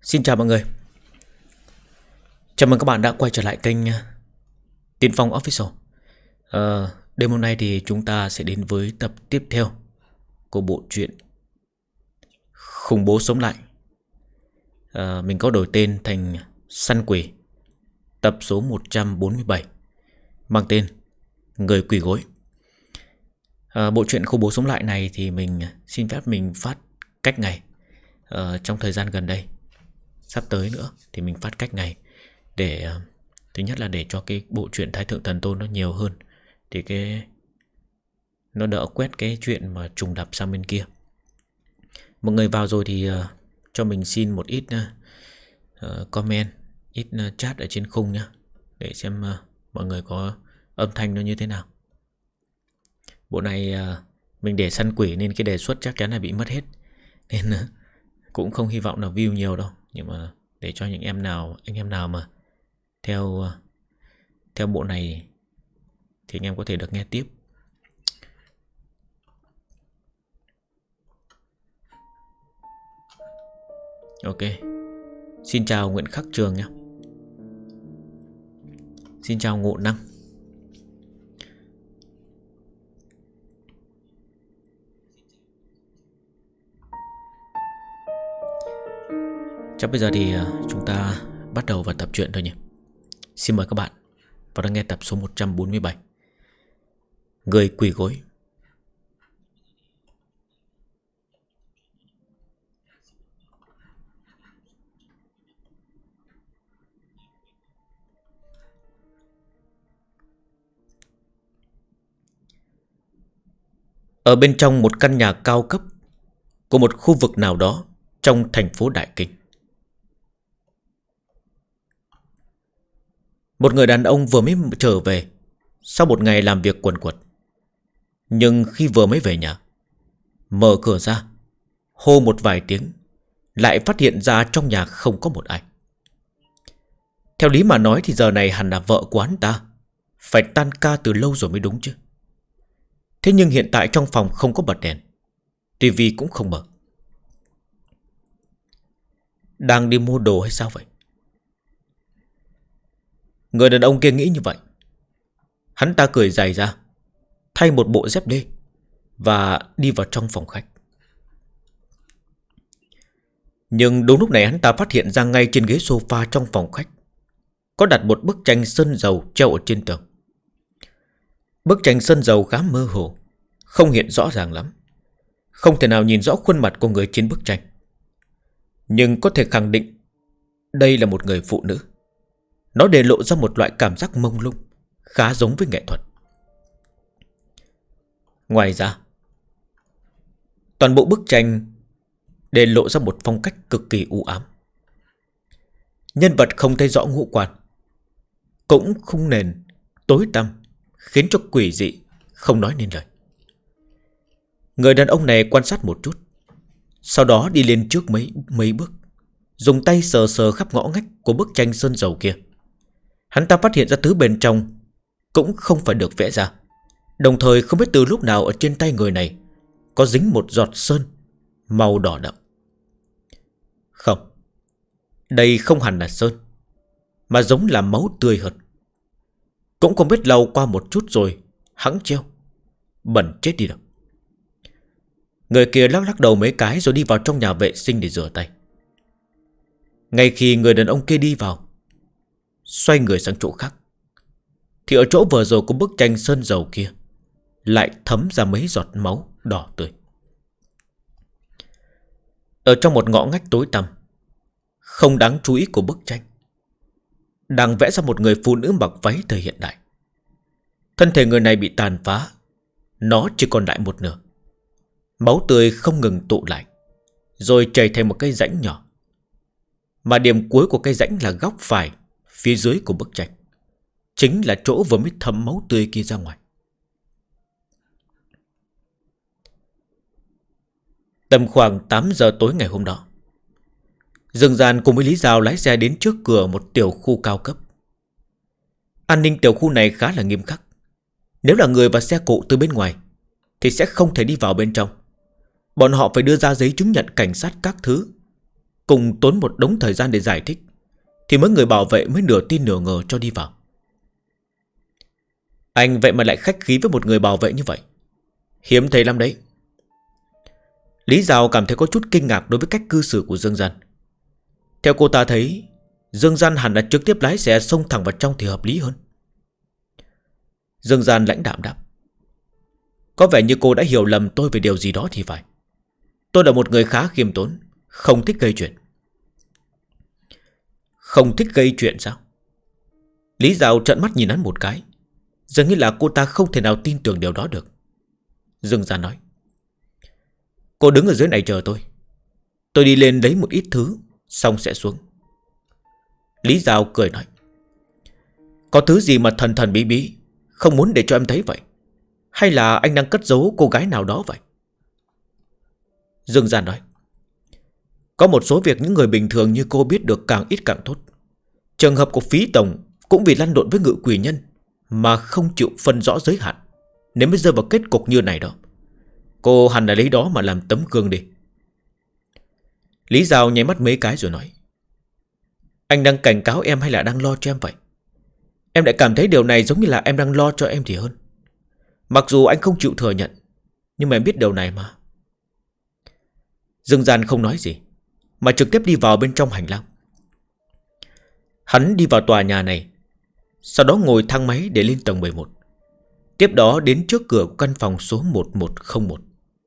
Xin chào mọi người. Chào mừng các bạn đã quay trở lại kênh Tiên Phong Official. Đêm hôm nay thì chúng ta sẽ đến với tập tiếp theo của bộ truyện Khủng bố sống lại. Mình có đổi tên thành Săn Quỷ, tập số 147, mang tên Người Quỳ Gối. Bộ truyện Khủng bố sống lại này thì mình xin phép mình phát cách ngày trong thời gian gần đây. Sắp tới nữa thì mình phát cách ngày để thứ nhất là để cho cái bộ truyện Thái Thượng Thần Tôn nó nhiều hơn, thì nó đỡ quét cái chuyện mà trùng lặp sang bên kia. Mọi người vào rồi thì cho mình xin một ít comment, ít chat ở trên khung nhé, để xem mọi người có âm thanh nó như thế nào. Bộ này mình để săn quỷ nên cái đề xuất chắc chắn là bị mất hết, nên cũng không hy vọng là view nhiều đâu. Nhưng mà để cho những anh em nào mà theo bộ này thì anh em có thể được nghe tiếp. Ok. Xin chào Nguyễn Khắc Trường nhé. Xin chào Ngộ Năng. Chắc bây giờ thì chúng ta bắt đầu vào tập truyện thôi nhé. Xin mời các bạn vào đang nghe tập số 147, Người Quỳ Gối. Ở bên trong một căn nhà cao cấp của một khu vực nào đó trong thành phố Đại Kinh, một người đàn ông vừa mới trở về sau một ngày làm việc quần quật. Nhưng khi vừa mới về nhà, mở cửa ra, hô một vài tiếng, lại phát hiện ra trong nhà không có một ai. Theo lý mà nói thì giờ này hẳn là vợ của hắn ta phải tan ca từ lâu rồi mới đúng chứ. Thế nhưng hiện tại trong phòng không có bật đèn, tivi cũng không mở. Đang đi mua đồ hay sao vậy? Người đàn ông kia nghĩ như vậy. Hắn ta cười dài ra, thay một bộ dép lê và đi vào trong phòng khách. Nhưng đúng lúc này hắn ta phát hiện ra ngay trên ghế sofa trong phòng khách có đặt một bức tranh sơn dầu treo ở trên tường. Bức tranh sơn dầu khá mơ hồ, không hiện rõ ràng lắm, không thể nào nhìn rõ khuôn mặt của người trên bức tranh. Nhưng có thể khẳng định đây là một người phụ nữ. Nó để lộ ra một loại cảm giác mông lung, khá giống với nghệ thuật. Ngoài ra, toàn bộ bức tranh để lộ ra một phong cách cực kỳ u ám. Nhân vật không thấy rõ ngũ quan, cũng không nền, tối tăm, khiến cho quỷ dị không nói nên lời. Người đàn ông này quan sát một chút, sau đó đi lên trước mấy bước, dùng tay sờ sờ khắp ngõ ngách của bức tranh sơn dầu kia. Hắn ta phát hiện ra thứ bên trong cũng không phải được vẽ ra. Đồng thời không biết từ lúc nào ở trên tay người này có dính một giọt sơn màu đỏ đậm. Không, đây không hẳn là sơn, mà giống là máu tươi hơn. Cũng không biết lau qua một chút rồi hẵng treo, bẩn chết đi được. Người kia lắc lắc đầu mấy cái rồi đi vào trong nhà vệ sinh để rửa tay. Ngay khi người đàn ông kia đi vào, xoay người sang chỗ khác, thì ở chỗ vừa rồi của bức tranh sơn dầu kia lại thấm ra mấy giọt máu đỏ tươi. Ở trong một ngõ ngách tối tăm, không đáng chú ý của bức tranh, đang vẽ ra một người phụ nữ mặc váy thời hiện đại. Thân thể người này bị tàn phá, nó chỉ còn lại một nửa. Máu tươi không ngừng tụ lại, rồi chảy thành một cái rãnh nhỏ. Mà điểm cuối của cái rãnh là góc phải phía dưới của bức tranh, chính là chỗ vừa mới thấm máu tươi kia ra ngoài. Tầm khoảng 8 giờ tối ngày hôm đó, Dương Gian cùng với Lý Giao lái xe đến trước cửa một tiểu khu cao cấp. An ninh tiểu khu này khá là nghiêm khắc. Nếu là người và xe cộ từ bên ngoài thì sẽ không thể đi vào bên trong. Bọn họ phải đưa ra giấy chứng nhận cảnh sát các thứ. cùng tốn một đống thời gian để giải thích, thì mấy người bảo vệ mới nửa tin nửa ngờ cho đi vào. Anh vậy mà lại khách khí với một người bảo vệ như vậy, hiếm thấy lắm đấy. Lý Giao cảm thấy có chút kinh ngạc đối với cách cư xử của Dương Gian. Theo cô ta thấy, Dương Gian hẳn là trực tiếp lái xe xông thẳng vào trong thì hợp lý hơn. Dương Gian lãnh đạm đáp: có vẻ như cô đã hiểu lầm tôi về điều gì đó thì phải. Tôi là một người khá khiêm tốn, không thích gây chuyện. Không thích gây chuyện sao? Lý Giao trợn mắt nhìn hắn một cái, dường như là cô ta không thể nào tin tưởng điều đó được. Dương Gian nói: cô đứng ở dưới này chờ tôi. Tôi đi lên lấy một ít thứ, xong sẽ xuống. Lý Giao cười nói: có thứ gì mà thần thần bí bí, không muốn để cho em thấy vậy? Hay là anh đang cất giấu cô gái nào đó vậy? Dương Gian nói: có một số việc những người bình thường như cô biết được càng ít càng tốt. Trường hợp của Phí Tổng cũng vì lăn lộn với Ngự Quỷ Nhân mà không chịu phân rõ giới hạn, nếu mới rơi vào kết cục như này đó. Cô hẳn là lấy đó mà làm tấm gương đi. Lý Giao nháy mắt mấy cái rồi nói: anh đang cảnh cáo em hay là đang lo cho em vậy? Em lại cảm thấy điều này giống như là em đang lo cho em thì hơn. Mặc dù anh không chịu thừa nhận, nhưng mà em biết điều này mà. Dương Gian không nói gì, mà trực tiếp đi vào bên trong hành lang. Hắn đi vào tòa nhà này, sau đó ngồi thang máy để lên tầng 11. Tiếp đó đến trước cửa của căn phòng số 1101.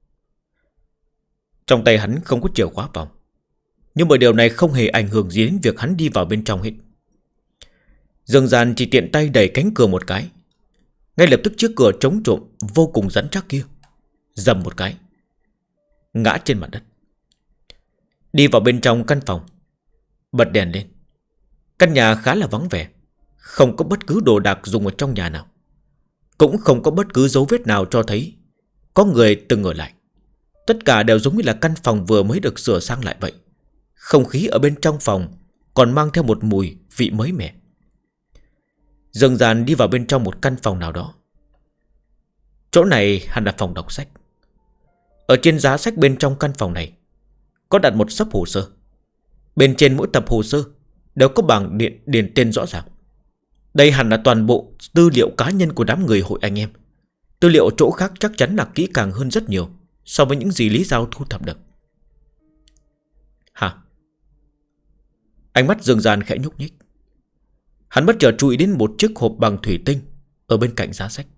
Trong tay hắn không có chìa khóa phòng, nhưng mà điều này không hề ảnh hưởng gì đến việc hắn đi vào bên trong hết. Dương Gian chỉ tiện tay đẩy cánh cửa một cái, ngay lập tức chiếc cửa chống trộm vô cùng rắn chắc kia dầm một cái, ngã trên mặt đất. Đi vào bên trong căn phòng, bật đèn lên. Căn nhà khá là vắng vẻ, không có bất cứ đồ đạc dùng ở trong nhà nào, cũng không có bất cứ dấu vết nào cho thấy có người từng ở lại. Tất cả đều giống như là căn phòng vừa mới được sửa sang lại vậy. Không khí ở bên trong phòng còn mang theo một mùi vị mới mẻ. Dương Gian đi vào bên trong một căn phòng nào đó. Chỗ này hẳn là phòng đọc sách. Ở trên giá sách bên trong căn phòng này có đặt một xấp hồ sơ. Bên trên mỗi tập hồ sơ đều có bảng điền tên rõ ràng. Đây hẳn là toàn bộ tư liệu cá nhân của đám người hội anh em. Tư liệu chỗ khác chắc chắn là kỹ càng hơn rất nhiều so với những gì Lý Giao thu thập được. Hả? Ánh mắt Dương Gian khẽ nhúc nhích. Hắn bất chợt chú ý đến một chiếc hộp bằng thủy tinh ở bên cạnh giá sách.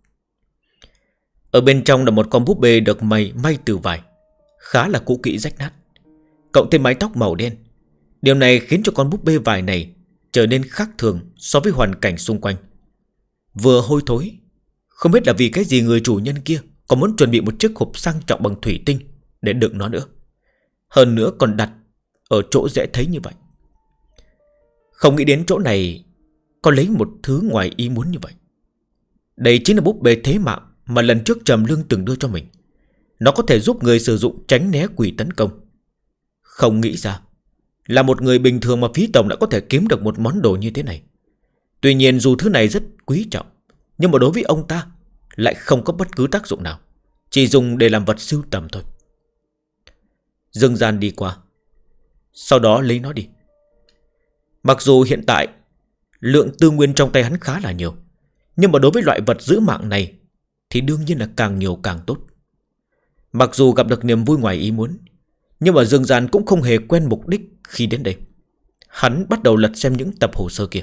Ở bên trong là một con búp bê được may từ vải, khá là cũ kỹ rách nát, cộng thêm mái tóc màu đen. Điều này khiến cho con búp bê vải này trở nên khác thường so với hoàn cảnh xung quanh. Vừa hôi thối, không biết là vì cái gì người chủ nhân kia còn muốn chuẩn bị một chiếc hộp sang trọng bằng thủy tinh để đựng nó nữa. Hơn nữa còn đặt ở chỗ dễ thấy như vậy. Không nghĩ đến chỗ này có lấy một thứ ngoài ý muốn như vậy. Đây chính là búp bê thế mạng mà lần trước Trầm Lương từng đưa cho mình. Nó có thể giúp người sử dụng tránh né quỷ tấn công. Không nghĩ ra là một người bình thường mà Phí Tổng đã có thể kiếm được một món đồ như thế này. Tuy nhiên dù thứ này rất quý trọng, nhưng mà đối với ông ta lại không có bất cứ tác dụng nào, chỉ dùng để làm vật sưu tầm thôi. Dương Gian đi qua, sau đó lấy nó đi. Mặc dù hiện tại lượng tư nguyên trong tay hắn khá là nhiều, nhưng mà đối với loại vật giữ mạng này thì đương nhiên là càng nhiều càng tốt. Mặc dù gặp được niềm vui ngoài ý muốn, nhưng mà Dương Gian cũng không hề quên mục đích khi đến đây. Hắn bắt đầu lật xem những tập hồ sơ kia.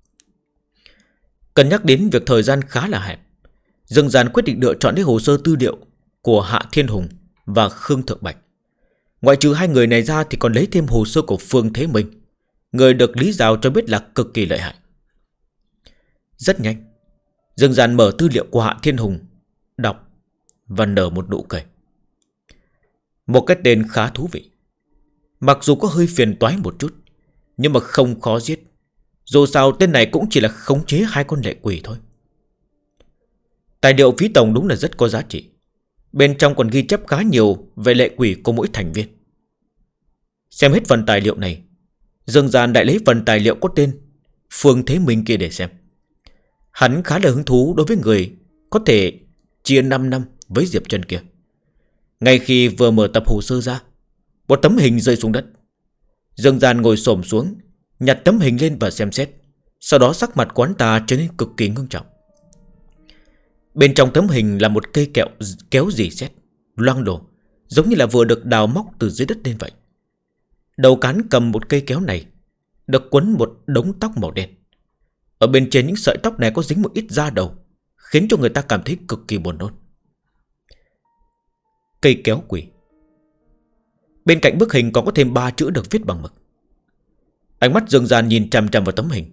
Cân nhắc đến việc thời gian khá là hẹp, Dương Gian quyết định lựa chọn lấy hồ sơ tư liệu của Hạ Thiên Hùng và Khương Thượng Bạch. Ngoại trừ hai người này ra thì còn lấy thêm hồ sơ của Phương Thế Minh, người được Lý Giao cho biết là cực kỳ lợi hại. Rất nhanh, Dương Gian mở tư liệu của Hạ Thiên Hùng, đọc và nở một nụ cười. Một cái tên khá thú vị. Mặc dù có hơi phiền toái một chút, nhưng mà không khó giết. Dù sao tên này cũng chỉ là khống chế hai con lệ quỷ thôi. Tài liệu Phí Tổng đúng là rất có giá trị. Bên trong còn ghi chép khá nhiều về lệ quỷ của mỗi thành viên. Xem hết phần tài liệu này, Dương Gian lại lấy phần tài liệu có tên Phương Thế Minh kia để xem. Hắn khá là hứng thú đối với người có thể chia 5 năm với Diệp Trân kia. Ngay khi vừa mở tập hồ sơ ra, một tấm hình rơi xuống đất. Dương Gian ngồi xổm xuống, nhặt tấm hình lên và xem xét. Sau đó sắc mặt quán ta trở nên cực kỳ ngưng trọng. Bên trong tấm hình là một cây kéo rỉ sét, loang lổ, giống như là vừa được đào móc từ dưới đất lên vậy. Đầu cán cầm một cây kéo này được quấn một đống tóc màu đen. Ở bên trên những sợi tóc này có dính một ít da đầu, khiến cho người ta cảm thấy cực kỳ buồn nôn. Cây kéo quỷ. Bên cạnh bức hình còn có thêm 3 chữ được viết bằng mực. Ánh mắt Dương Gian nhìn chằm chằm vào tấm hình.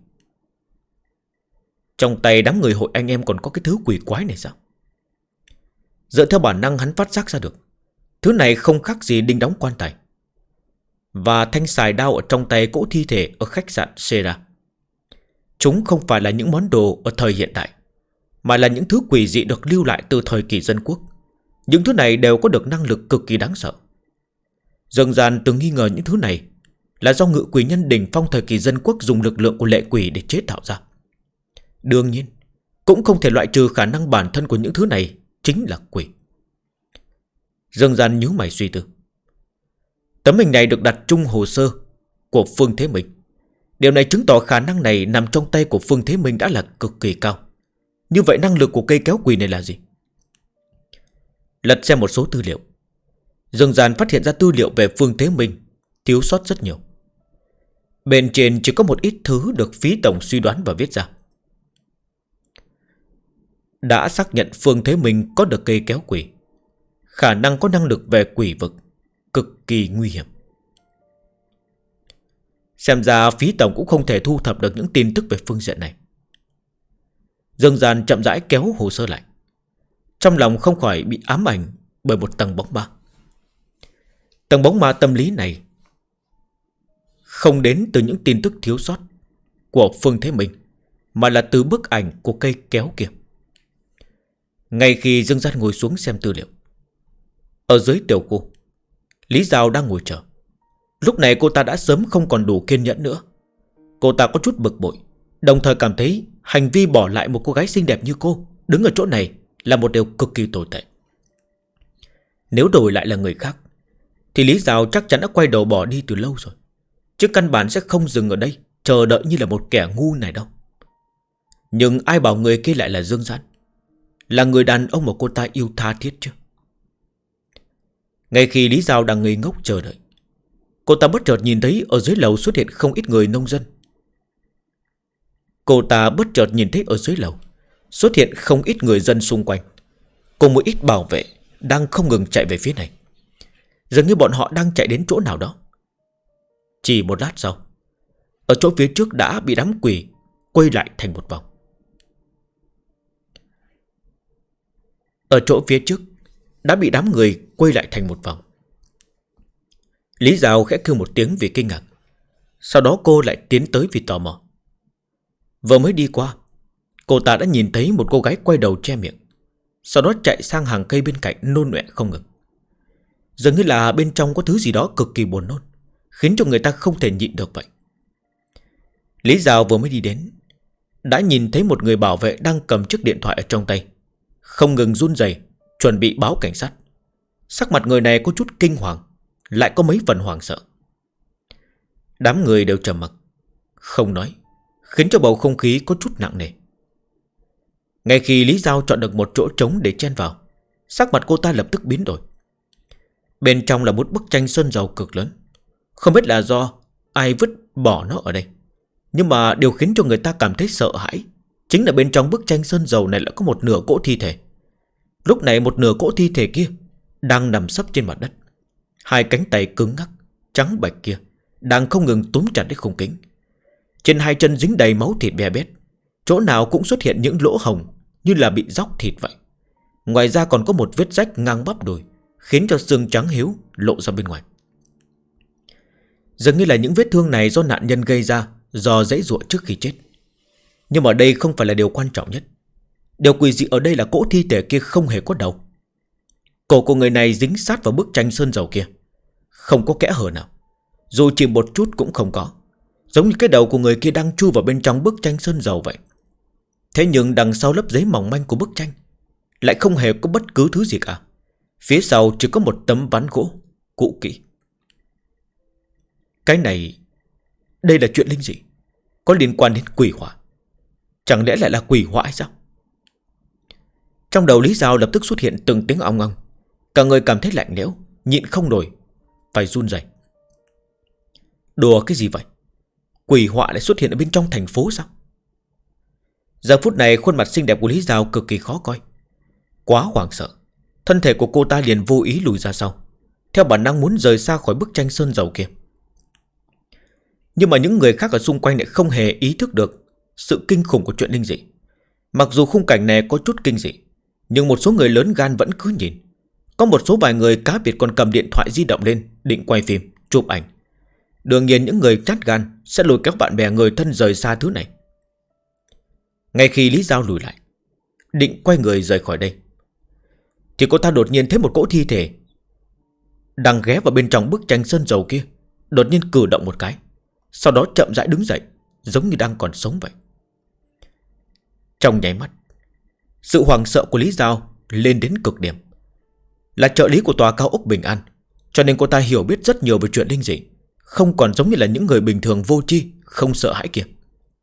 Trong tay đám người hội anh em còn có cái thứ quỷ quái này sao? Dựa theo bản năng hắn phát giác ra được, thứ này không khác gì đinh đóng quan tài. Và thanh xài đao ở trong tay cỗ thi thể ở khách sạn Sera. Chúng không phải là những món đồ ở thời hiện đại, mà là những thứ quỷ dị được lưu lại từ thời kỳ dân quốc. Những thứ này đều có được năng lực cực kỳ đáng sợ. Dương Gian từng nghi ngờ những thứ này là do ngự quỷ nhân đỉnh phong thời kỳ dân quốc dùng lực lượng của lệ quỷ để chế tạo ra. Đương nhiên, cũng không thể loại trừ khả năng bản thân của những thứ này chính là quỷ. Dương Gian nhíu mày suy tư. Tấm hình này được đặt chung hồ sơ của Phương Thế Minh. Điều này chứng tỏ khả năng này nằm trong tay của Phương Thế Minh đã là cực kỳ cao. Như vậy năng lực của cây kéo quỷ này là gì? Lật xem một số tư liệu, Dương Gian phát hiện ra tư liệu về Phương Thế Minh thiếu sót rất nhiều. Bên trên chỉ có một ít thứ được phí tổng suy đoán và viết ra. Đã xác nhận Phương Thế Minh có được cây kéo quỷ, khả năng có năng lực về quỷ vực, cực kỳ nguy hiểm. Xem ra phí tổng cũng không thể thu thập được những tin tức về phương diện này. Dương Gian chậm rãi kéo hồ sơ lại, trong lòng không khỏi bị ám ảnh bởi một tầng bóng ma. Tầng bóng ma tâm lý này không đến từ những tin tức thiếu sót của Phương Thế Minh, mà là từ bức ảnh của cây kéo kia. Ngay khi Dương Gian ngồi xuống xem tư liệu, ở dưới tiểu khu, Lý Giao đang ngồi chờ. Lúc này cô ta đã sớm không còn đủ kiên nhẫn nữa. Cô ta có chút bực bội, đồng thời cảm thấy hành vi bỏ lại một cô gái xinh đẹp như cô đứng ở chỗ này là một điều cực kỳ tồi tệ. Nếu đổi lại là người khác thì Lý Giao chắc chắn đã quay đầu bỏ đi từ lâu rồi, chứ căn bản sẽ không dừng ở đây chờ đợi như là một kẻ ngu này đâu. Nhưng ai bảo người kia lại là Dương Gian, là người đàn ông mà cô ta yêu tha thiết chứ. Ngay khi Lý Giao đang ngây ngốc chờ đợi, cô ta bất chợt nhìn thấy ở dưới lầu xuất hiện không ít người nông dân. Cô ta bất chợt nhìn thấy ở dưới lầu xuất hiện không ít người dân xung quanh, cùng một ít bảo vệ đang không ngừng chạy về phía này. Dường như bọn họ đang chạy đến chỗ nào đó. Chỉ một lát sau, ở chỗ phía trước đã bị đám quỷ quay lại thành một vòng. Ở chỗ phía trước đã bị đám người quay lại thành một vòng. Lý Giao khẽ kêu một tiếng vì kinh ngạc. Sau đó cô lại tiến tới vì tò mò. Vừa mới đi qua, cô ta đã nhìn thấy một cô gái quay đầu che miệng, sau đó chạy sang hàng cây bên cạnh nôn ọe không ngừng. Dường như là bên trong có thứ gì đó cực kỳ buồn nôn, khiến cho người ta không thể nhịn được vậy. Lý Giao vừa mới đi đến, đã nhìn thấy một người bảo vệ đang cầm chiếc điện thoại ở trong tay, không ngừng run rẩy, chuẩn bị báo cảnh sát. Sắc mặt người này có chút kinh hoàng, lại có mấy phần hoảng sợ. Đám người đều trầm mặc, không nói, khiến cho bầu không khí có chút nặng nề. Ngay khi Lý Giao chọn được một chỗ trống để chen vào, sắc mặt cô ta lập tức biến đổi. Bên trong là một bức tranh sơn dầu cực lớn, không biết là do ai vứt bỏ nó ở đây. Nhưng mà điều khiến cho người ta cảm thấy sợ hãi chính là bên trong bức tranh sơn dầu này lại có một nửa cỗ thi thể. Lúc này một nửa cỗ thi thể kia đang nằm sấp trên mặt đất. Hai cánh tay cứng ngắc, trắng bạch kia đang không ngừng túm chặt lấy khung kính. Trên hai chân dính đầy máu thịt bè bét, chỗ nào cũng xuất hiện những lỗ hồng như là bị róc thịt vậy. Ngoài ra còn có một vết rách ngang bắp đùi, khiến cho xương trắng hiếu lộ ra bên ngoài. Dường như là những vết thương này do nạn nhân gây ra do giãy giụa trước khi chết. Nhưng mà đây không phải là điều quan trọng nhất. Điều quỷ dị ở đây là cỗ thi thể kia không hề có đầu. Cổ của người này dính sát vào bức tranh sơn dầu kia, không có kẽ hở nào, dù chỉ một chút cũng không có, giống như cái đầu của người kia đang chui vào bên trong bức tranh sơn dầu vậy. Thế nhưng đằng sau lớp giấy mỏng manh của bức tranh lại không hề có bất cứ thứ gì cả. Phía sau chỉ có một tấm ván gỗ cũ kỹ. Cái này, đây là chuyện linh dị, có liên quan đến quỷ hỏa. Chẳng lẽ lại là quỷ hỏa hay sao? Trong đầu Lý Giao lập tức xuất hiện từng tiếng ong ong. Cả người cảm thấy lạnh lẽo, nhịn không nổi, phải run rẩy. Đùa cái gì vậy? Quỷ họa lại xuất hiện ở bên trong thành phố sao? Giờ phút này khuôn mặt xinh đẹp của Lý Giao cực kỳ khó coi. Quá hoảng sợ, thân thể của cô ta liền vô ý lùi ra sau, theo bản năng muốn rời xa khỏi bức tranh sơn dầu kia. Nhưng mà những người khác ở xung quanh lại không hề ý thức được sự kinh khủng của chuyện linh dị. Mặc dù khung cảnh này có chút kinh dị, nhưng một số người lớn gan vẫn cứ nhìn. Có một số vài người cá biệt còn cầm điện thoại di động lên, định quay phim, chụp ảnh. Đương nhiên những người chát gan sẽ lôi kéo bạn bè người thân rời xa thứ này. Ngay khi Lý Giao lùi lại, định quay người rời khỏi đây, thì cô ta đột nhiên thấy một cỗ thi thể đang ghé vào bên trong bức tranh sơn dầu kia, đột nhiên cử động một cái, sau đó chậm rãi đứng dậy, giống như đang còn sống vậy. Trong nháy mắt, sự hoảng sợ của Lý Giao lên đến cực điểm. Là trợ lý của tòa cao ốc Bình An, cho nên cô ta hiểu biết rất nhiều về chuyện linh dị, không còn giống như là những người bình thường vô tri, không sợ hãi kia.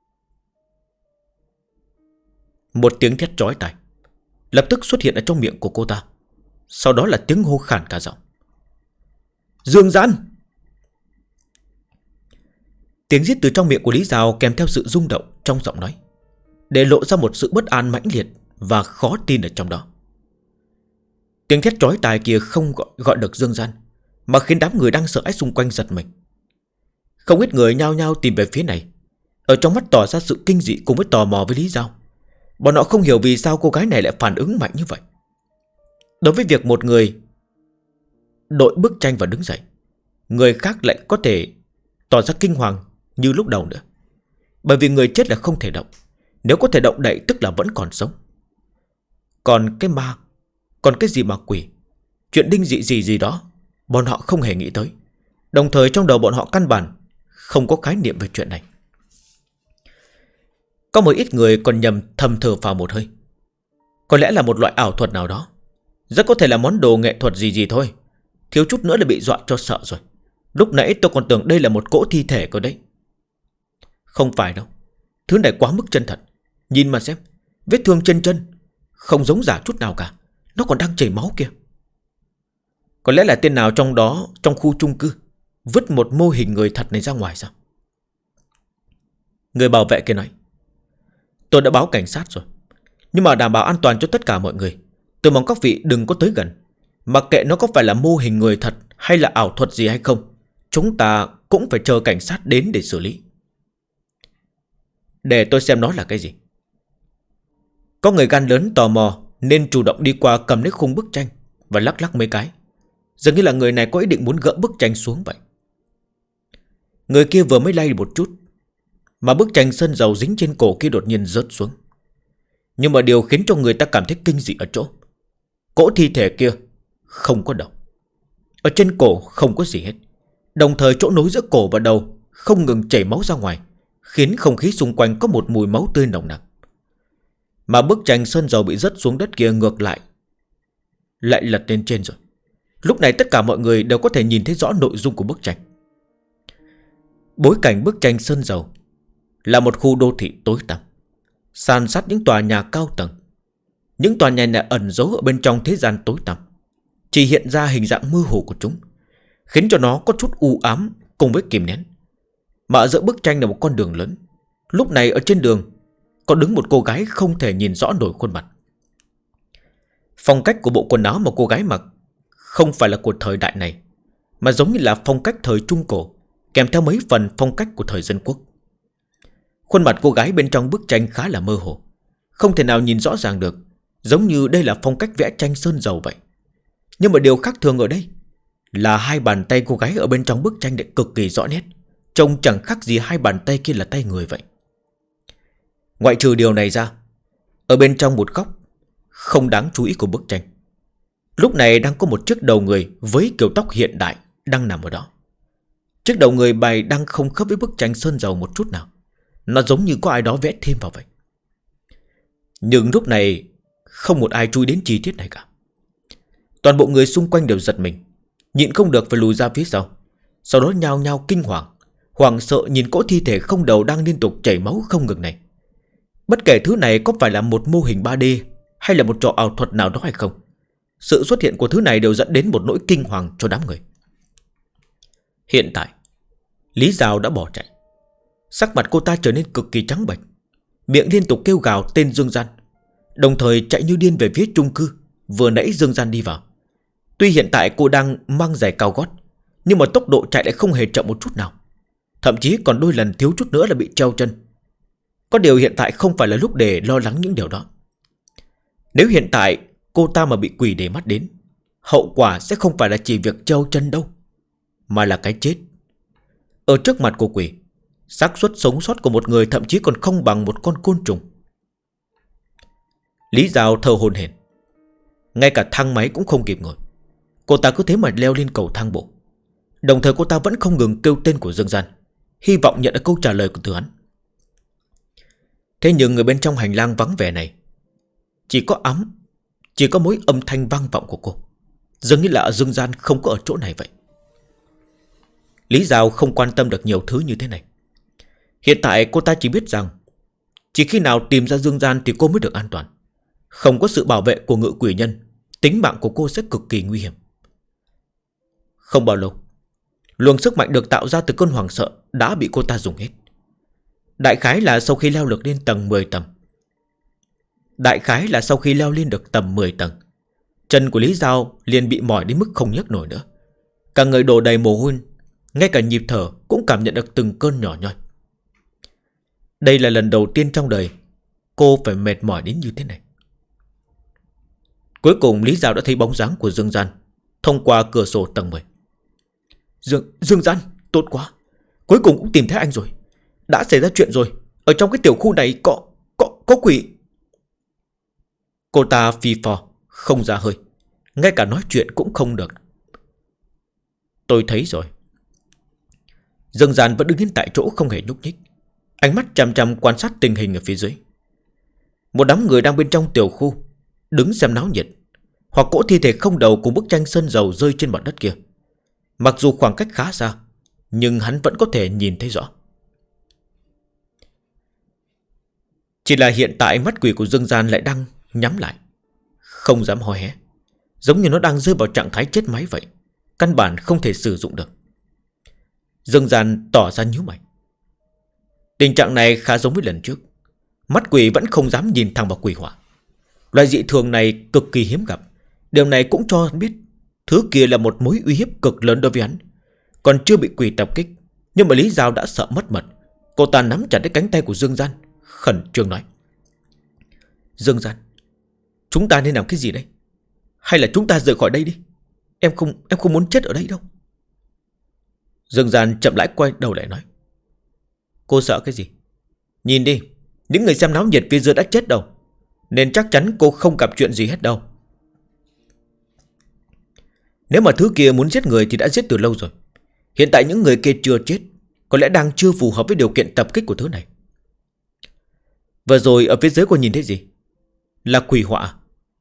Một tiếng thét chói tai lập tức xuất hiện ở trong miệng của cô ta. Sau đó là tiếng hô khản cả giọng: Dương Gian! Tiếng giết từ trong miệng của Lý Giao kèm theo sự rung động trong giọng nói, để lộ ra một sự bất an mãnh liệt và khó tin ở trong đó. Tiếng thét chói tai kia không gọi được Dương Gian, mà khiến đám người đang sợ hãi xung quanh giật mình. Không ít người nhao nhao tìm về phía này, ở trong mắt tỏ ra sự kinh dị cùng với tò mò với Lý Giao. Bọn họ không hiểu vì sao cô gái này lại phản ứng mạnh như vậy. Đối với việc một người đội bức tranh và đứng dậy, người khác lại có thể tỏ ra kinh hoàng như lúc đầu nữa. Bởi vì người chết là không thể động, nếu có thể động đậy tức là vẫn còn sống. Còn cái ma, còn cái gì mà quỷ, chuyện đinh dị gì đó, bọn họ không hề nghĩ tới. Đồng thời trong đầu bọn họ căn bản không có khái niệm về chuyện này. Có một ít người còn nhầm thầm thở phào một hơi. Có lẽ là một loại ảo thuật nào đó, rất có thể là món đồ nghệ thuật gì thôi. Thiếu chút nữa là bị dọa cho sợ rồi. Lúc nãy tôi còn tưởng đây là một cỗ thi thể cơ đấy. Không phải đâu, thứ này quá mức chân thật. Nhìn mà xem, vết thương trên chân không giống giả chút nào cả, nó còn đang chảy máu kìa. Có lẽ là tên nào trong đó, trong khu chung cư, vứt một mô hình người thật này ra ngoài sao? Người bảo vệ kia nói: Tôi đã báo cảnh sát rồi, nhưng mà đảm bảo an toàn cho tất cả mọi người, tôi mong các vị đừng có tới gần. Mặc kệ nó có phải là mô hình người thật hay là ảo thuật gì hay không, chúng ta cũng phải chờ cảnh sát đến để xử lý. Để tôi xem nó là cái gì. Có người gan lớn tò mò nên chủ động đi qua cầm lấy khung bức tranh và lắc lắc mấy cái, dường như là người này có ý định muốn gỡ bức tranh xuống vậy. Người kia vừa mới lay một chút, mà bức tranh sơn dầu dính trên cổ kia đột nhiên rớt xuống. Nhưng mà điều khiến cho người ta cảm thấy kinh dị ở chỗ, cỗ thi thể kia không có đầu, ở trên cổ không có gì hết. Đồng thời chỗ nối giữa cổ và đầu không ngừng chảy máu ra ngoài, khiến không khí xung quanh có một mùi máu tươi nồng nặc. Mà bức tranh sơn dầu bị rớt xuống đất kia ngược lại lật lên trên rồi. Lúc này tất cả mọi người đều có thể nhìn thấy rõ nội dung của bức tranh. Bối cảnh bức tranh sơn dầu là một khu đô thị tối tăm, san sát những tòa nhà cao tầng. Những tòa nhà này ẩn giấu ở bên trong thế gian tối tăm, chỉ hiện ra hình dạng mơ hồ của chúng, khiến cho nó có chút u ám cùng với kìm nén. Mà ở giữa bức tranh là một con đường lớn. Lúc này ở trên đường có đứng một cô gái không thể nhìn rõ nổi khuôn mặt. Phong cách của bộ quần áo mà cô gái mặc không phải là của thời đại này, mà giống như là phong cách thời Trung Cổ, kèm theo mấy phần phong cách của thời Dân Quốc. Khuôn mặt cô gái bên trong bức tranh khá là mơ hồ, không thể nào nhìn rõ ràng được, giống như đây là phong cách vẽ tranh sơn dầu vậy. Nhưng mà điều khác thường ở đây là hai bàn tay cô gái ở bên trong bức tranh lại cực kỳ rõ nét, trông chẳng khác gì hai bàn tay kia là tay người vậy. Ngoại trừ điều này ra, ở bên trong một góc không đáng chú ý của bức tranh, lúc này đang có một chiếc đầu người với kiểu tóc hiện đại đang nằm ở đó. Chiếc đầu người bày đang không khớp với bức tranh sơn dầu một chút nào, nó giống như có ai đó vẽ thêm vào vậy. Nhưng lúc này không một ai chú ý đến chi tiết này cả. Toàn bộ người xung quanh đều giật mình, nhịn không được phải lùi ra phía sau, Sau đó nhao nhao kinh hoàng, hoảng sợ nhìn cỗ thi thể không đầu đang liên tục chảy máu không ngừng này. Bất kể thứ này có phải là một mô hình 3D hay là một trò ảo thuật nào đó hay không, sự xuất hiện của thứ này đều dẫn đến một nỗi kinh hoàng cho đám người. Hiện tại Lý Giao đã bỏ chạy. Sắc mặt cô ta trở nên cực kỳ trắng bệch, miệng liên tục kêu gào tên Dương Gian, đồng thời chạy như điên về phía chung cư vừa nãy Dương Gian đi vào. Tuy hiện tại cô đang mang giày cao gót, nhưng mà tốc độ chạy lại không hề chậm một chút nào, thậm chí còn đôi lần thiếu chút nữa là bị treo chân. Có điều hiện tại không phải là lúc để lo lắng những điều đó. Nếu hiện tại cô ta mà bị quỷ để mắt đến, hậu quả sẽ không phải là chỉ việc treo chân đâu, mà là cái chết. Ở trước mặt của quỷ, xác suất sống sót của một người thậm chí còn không bằng một con côn trùng. Lý Giao thở hổn hển, ngay cả thang máy cũng không kịp ngồi. Cô ta cứ thế mà leo lên cầu thang bộ. Đồng thời cô ta vẫn không ngừng kêu tên của Dương Gian, hy vọng nhận được câu trả lời từ hắn. Thế nhưng người bên trong hành lang vắng vẻ này chỉ có mối âm thanh vang vọng của cô, dường như là Dương Gian không có ở chỗ này vậy. Lý Giao không quan tâm được nhiều thứ như thế này. Hiện tại cô ta chỉ biết rằng chỉ khi nào tìm ra Dương Gian thì cô mới được an toàn. Không có sự bảo vệ của ngự quỷ nhân, tính mạng của cô sẽ cực kỳ nguy hiểm. Không bao lâu, luồng sức mạnh được tạo ra từ cơn hoảng sợ đã bị cô ta dùng hết. Đại khái là sau khi leo được lên tầng 10 tầng. Được tầm 10 tầng, chân của Lý Giao liền bị mỏi đến mức không nhấc nổi nữa. Cả người đổ đầy mồ hôi, ngay cả nhịp thở cũng cảm nhận được từng cơn nhỏ nhoi. Đây là lần đầu tiên trong đời cô phải mệt mỏi đến như thế này. Cuối cùng Lý Giao đã thấy bóng dáng của Dương Gian thông qua cửa sổ tầng 10. Dương Gian, tốt quá, cuối cùng cũng tìm thấy anh rồi. Đã xảy ra chuyện rồi, ở trong cái tiểu khu này có quỷ. Cô ta phi phò, không ra hơi, ngay cả nói chuyện cũng không được. Tôi thấy rồi. Dương Gian vẫn đứng yên tại chỗ không hề nhúc nhích, ánh mắt chằm chằm quan sát tình hình ở phía dưới. Một đám người đang bên trong tiểu khu đứng xem náo nhiệt, hoặc cỗ thi thể không đầu cùng bức tranh sơn dầu rơi trên mặt đất kia. Mặc dù khoảng cách khá xa, nhưng hắn vẫn có thể nhìn thấy rõ. Chỉ là hiện tại mắt quỷ của Dương Gian lại đang nhắm lại, không dám hò hé, giống như nó đang rơi vào trạng thái chết máy vậy, căn bản không thể sử dụng được. Dương Gian tỏ ra nhíu mày. Tình trạng này khá giống với lần trước. Mắt quỷ vẫn không dám nhìn thẳng vào quỷ hỏa. Loại dị thường này cực kỳ hiếm gặp. Điều này cũng cho hắn biết thứ kia là một mối uy hiếp cực lớn đối với hắn. Còn chưa bị quỷ tập kích, nhưng mà Lý Giao đã sợ mất mật. Cô ta nắm chặt lấy cánh tay của Dương Gian, khẩn trương nói: Dương Gian, chúng ta nên làm cái gì đây? Hay là chúng ta rời khỏi đây đi? Em không muốn chết ở đây đâu. Dương Gian chậm rãi quay đầu lại nói: Cô sợ cái gì? Nhìn đi, những người xem náo nhiệt phía dưới đã chết đâu, nên chắc chắn cô không gặp chuyện gì hết đâu. Nếu mà thứ kia muốn giết người thì đã giết từ lâu rồi. Hiện tại những người kia chưa chết, có lẽ đang chưa phù hợp với điều kiện tập kích của thứ này. Vừa rồi ở phía dưới cô nhìn thấy gì? Là quỷ họa.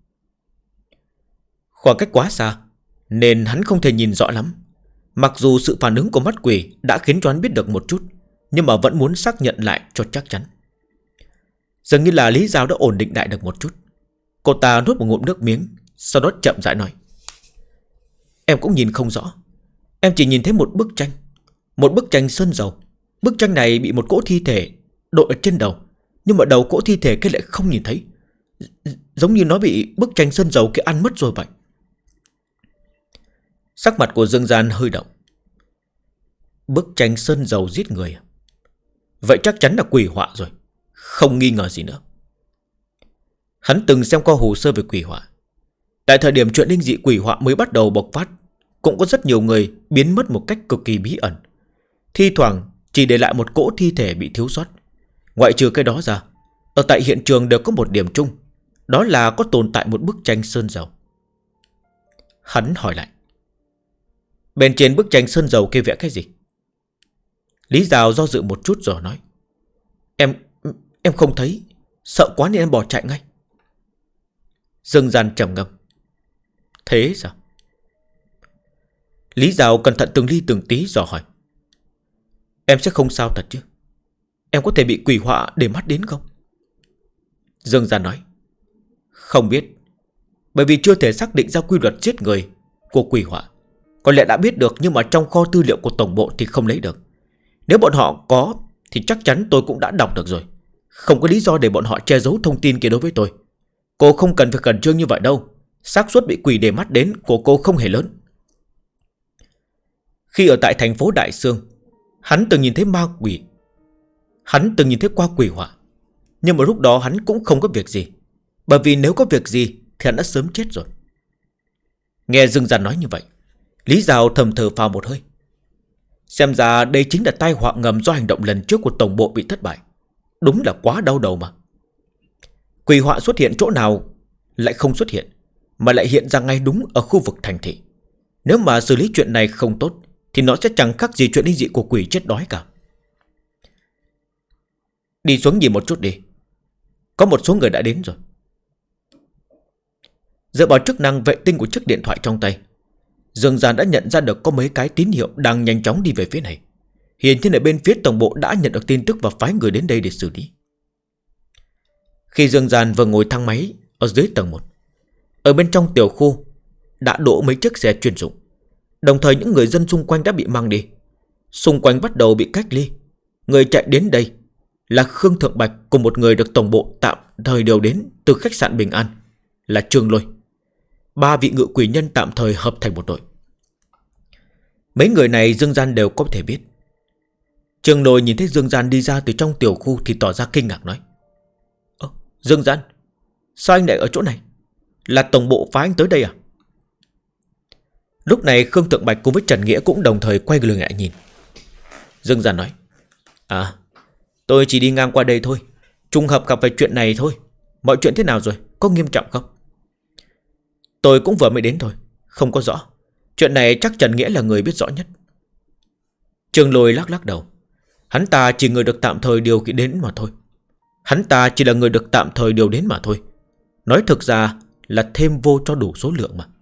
Khoảng cách quá xa nên hắn không thể nhìn rõ lắm. Mặc dù sự phản ứng của mắt quỷ đã khiến cho hắn biết được một chút, nhưng mà vẫn muốn xác nhận lại cho chắc chắn. Dường như là Lý Giao đã ổn định lại được một chút. Cô ta nuốt một ngụm nước miếng, sau đó chậm rãi nói: Em cũng nhìn không rõ. Em chỉ nhìn thấy một bức tranh, một bức tranh sơn dầu. Bức tranh này bị một cỗ thi thể đội ở trên đầu, nhưng mà đầu cỗ thi thể kia lại không nhìn thấy, giống như nó bị bức tranh sơn dầu kia ăn mất rồi vậy. Sắc mặt của Dương Gian hơi động. Bức tranh sơn dầu giết người à? Vậy chắc chắn là quỷ họa rồi, không nghi ngờ gì nữa. Hắn từng xem qua hồ sơ về quỷ họa. Tại thời điểm chuyện linh dị quỷ họa mới bắt đầu bộc phát, cũng có rất nhiều người biến mất một cách cực kỳ bí ẩn. Thi thoảng chỉ để lại một cỗ thi thể bị thiếu sót. Ngoại trừ cái đó ra, ở tại hiện trường đều có một điểm chung, đó là có tồn tại một bức tranh sơn dầu. Hắn hỏi lại: Bên trên bức tranh sơn dầu kia vẽ cái gì? Lý Giao do dự một chút rồi nói: Em không thấy, sợ quá nên em bỏ chạy ngay. Dương Gian trầm ngâm: Thế sao? Lý Giao cẩn thận từng ly từng tí dò hỏi. Em sẽ không sao thật chứ? Em có thể bị quỷ họa để mắt đến không? Dương Gian nói. Không biết. Bởi vì chưa thể xác định ra quy luật giết người của quỷ họa. Có lẽ đã biết được, nhưng mà trong kho tư liệu của tổng bộ thì không lấy được. Nếu bọn họ có thì chắc chắn tôi cũng đã đọc được rồi. Không có lý do để bọn họ che giấu thông tin kia đối với tôi. Cô không cần phải khẩn trương như vậy đâu. xác suất bị quỷ để mắt đến của cô không hề lớn. Khi ở tại thành phố Đại Sương, hắn từng nhìn thấy ma quỷ. Hắn từng nhìn thấy qua quỷ họa. Nhưng mà lúc đó hắn cũng không có việc gì. Bởi vì nếu có việc gì thì hắn đã sớm chết rồi. Nghe Dương Gian nói như vậy, Lý Giao thầm thở phào một hơi. Xem ra đây chính là tai họa ngầm do hành động lần trước của tổng bộ bị thất bại. Đúng là quá đau đầu mà. Quỷ họa xuất hiện chỗ nào lại không xuất hiện, mà lại hiện ra ngay đúng ở khu vực thành thị. Nếu mà xử lý chuyện này không tốt thì nó sẽ chẳng khác gì chuyện linh dị của quỷ chết đói cả. Đi xuống nhìn một chút đi. Có một số người đã đến rồi. Dựa vào chức năng vệ tinh của chiếc điện thoại trong tay, Dương Gian đã nhận ra được có mấy cái tín hiệu đang nhanh chóng đi về phía này. Hiển nhiên ở bên phía tổng bộ đã nhận được tin tức và phái người đến đây để xử lý. Khi Dương Gian vừa ngồi thang máy ở dưới tầng 1, ở bên trong tiểu khu đã đổ mấy chiếc xe chuyên dụng. Đồng thời những người dân xung quanh đã bị mang đi. Xung quanh bắt đầu bị cách ly. Người chạy đến đây là Khương Thượng Bạch cùng một người được tổng bộ tạm thời điều đến từ khách sạn Bình An là Trương Lôi. 3 vị ngự quỷ nhân tạm thời hợp thành một đội. Mấy người này Dương Gian đều có thể biết. Trương Lôi nhìn thấy Dương Gian đi ra từ trong tiểu khu thì tỏ ra kinh ngạc nói: Dương Gian, sao anh lại ở chỗ này? Là tổng bộ phái anh tới đây à? Lúc này Khương Thượng Bạch cùng với Trần Nghĩa cũng đồng thời quay người lại nhìn. Dương Gian nói: tôi chỉ đi ngang qua đây thôi, trùng hợp gặp phải chuyện này thôi. Mọi chuyện thế nào rồi, có nghiêm trọng không? Tôi cũng vừa mới đến thôi, không có rõ. Chuyện này chắc Trần Nghĩa là người biết rõ nhất. Trương Lôi lắc lắc đầu. Hắn ta chỉ người được tạm thời điều đến mà thôi. Hắn ta chỉ là người được tạm thời điều đến mà thôi. Nói thực ra là thêm vô cho đủ số lượng mà.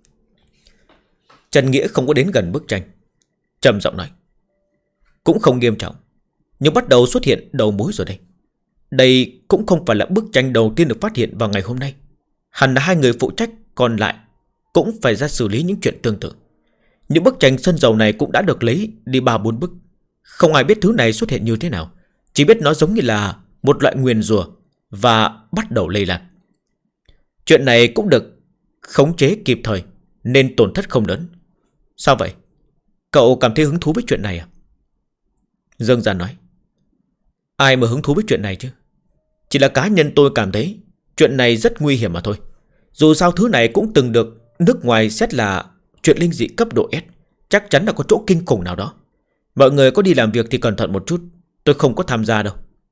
Trần Nghĩa không có đến gần bức tranh, trầm giọng nói: cũng không nghiêm trọng, nhưng bắt đầu xuất hiện đầu mối rồi đây. Đây cũng không phải là bức tranh đầu tiên được phát hiện vào ngày hôm nay. Hẳn là 2 người phụ trách còn lại cũng phải ra xử lý những chuyện tương tự. Những bức tranh sơn dầu này cũng đã được lấy đi 3-4 bức. Không ai biết thứ này xuất hiện như thế nào, chỉ biết nó giống như là một loại nguyền rủa và bắt đầu lây lan. Chuyện này cũng được khống chế kịp thời nên tổn thất không lớn. Sao vậy? Cậu cảm thấy hứng thú với chuyện này à? Dương Gian nói: ai mà hứng thú với chuyện này chứ? Chỉ là cá nhân tôi cảm thấy chuyện này rất nguy hiểm mà thôi. Dù sao thứ này cũng từng được nước ngoài xét là chuyện linh dị cấp độ S. Chắc chắn là có chỗ kinh khủng nào đó. Mọi người có đi làm việc thì cẩn thận một chút. Tôi không có tham gia đâu.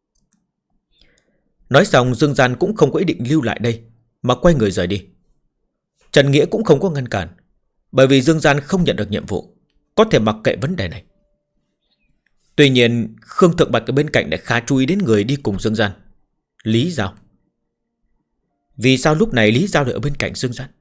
Nói xong Dương Gian cũng không có ý định lưu lại đây, mà quay người rời đi. Trần Nghĩa cũng không có ngăn cản, bởi vì Dương Gian không nhận được nhiệm vụ, có thể mặc kệ vấn đề này. Tuy nhiên Khương Thượng Bạch ở bên cạnh đã khá chú ý đến người đi cùng Dương Gian, Lý Giao. Vì sao lúc này Lý Giao lại ở bên cạnh Dương Gian?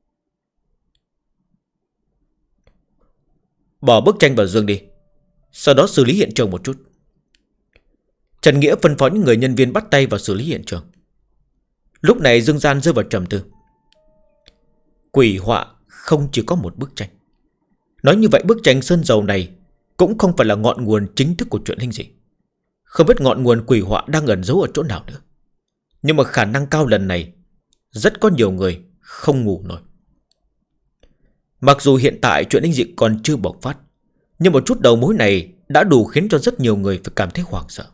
Bỏ bức tranh vào giường đi, sau đó xử lý hiện trường một chút. Trần Nghĩa phân phó những người nhân viên bắt tay vào xử lý hiện trường. Lúc này Dương Gian rơi vào trầm tư. Quỷ họa không chỉ có một bức tranh. Nói như vậy bức tranh sơn dầu này cũng không phải là ngọn nguồn chính thức của chuyện linh dị. Không biết ngọn nguồn quỷ họa đang ẩn giấu ở chỗ nào nữa. Nhưng mà khả năng cao lần này rất có nhiều người không ngủ nổi. Mặc dù hiện tại chuyện linh dị còn chưa bộc phát, nhưng một chút đầu mối này đã đủ khiến cho rất nhiều người phải cảm thấy hoảng sợ.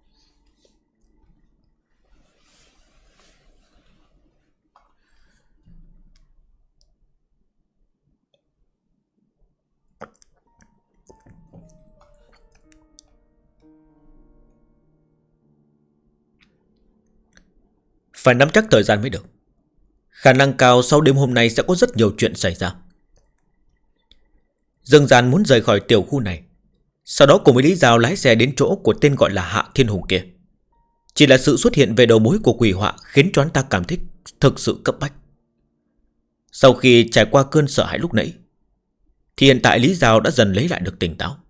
Phải nắm chắc thời gian mới được. Khả năng cao sau đêm hôm nay sẽ có rất nhiều chuyện xảy ra. Dương Gian muốn rời khỏi tiểu khu này, sau đó cùng với Lý Giao lái xe đến chỗ của tên gọi là Hạ Thiên Hùng kia. Chỉ là sự xuất hiện về đầu mối của quỷ họa khiến cho anh ta cảm thấy thực sự cấp bách. Sau khi trải qua cơn sợ hãi lúc nãy, thì hiện tại Lý Giao đã dần lấy lại được tỉnh táo.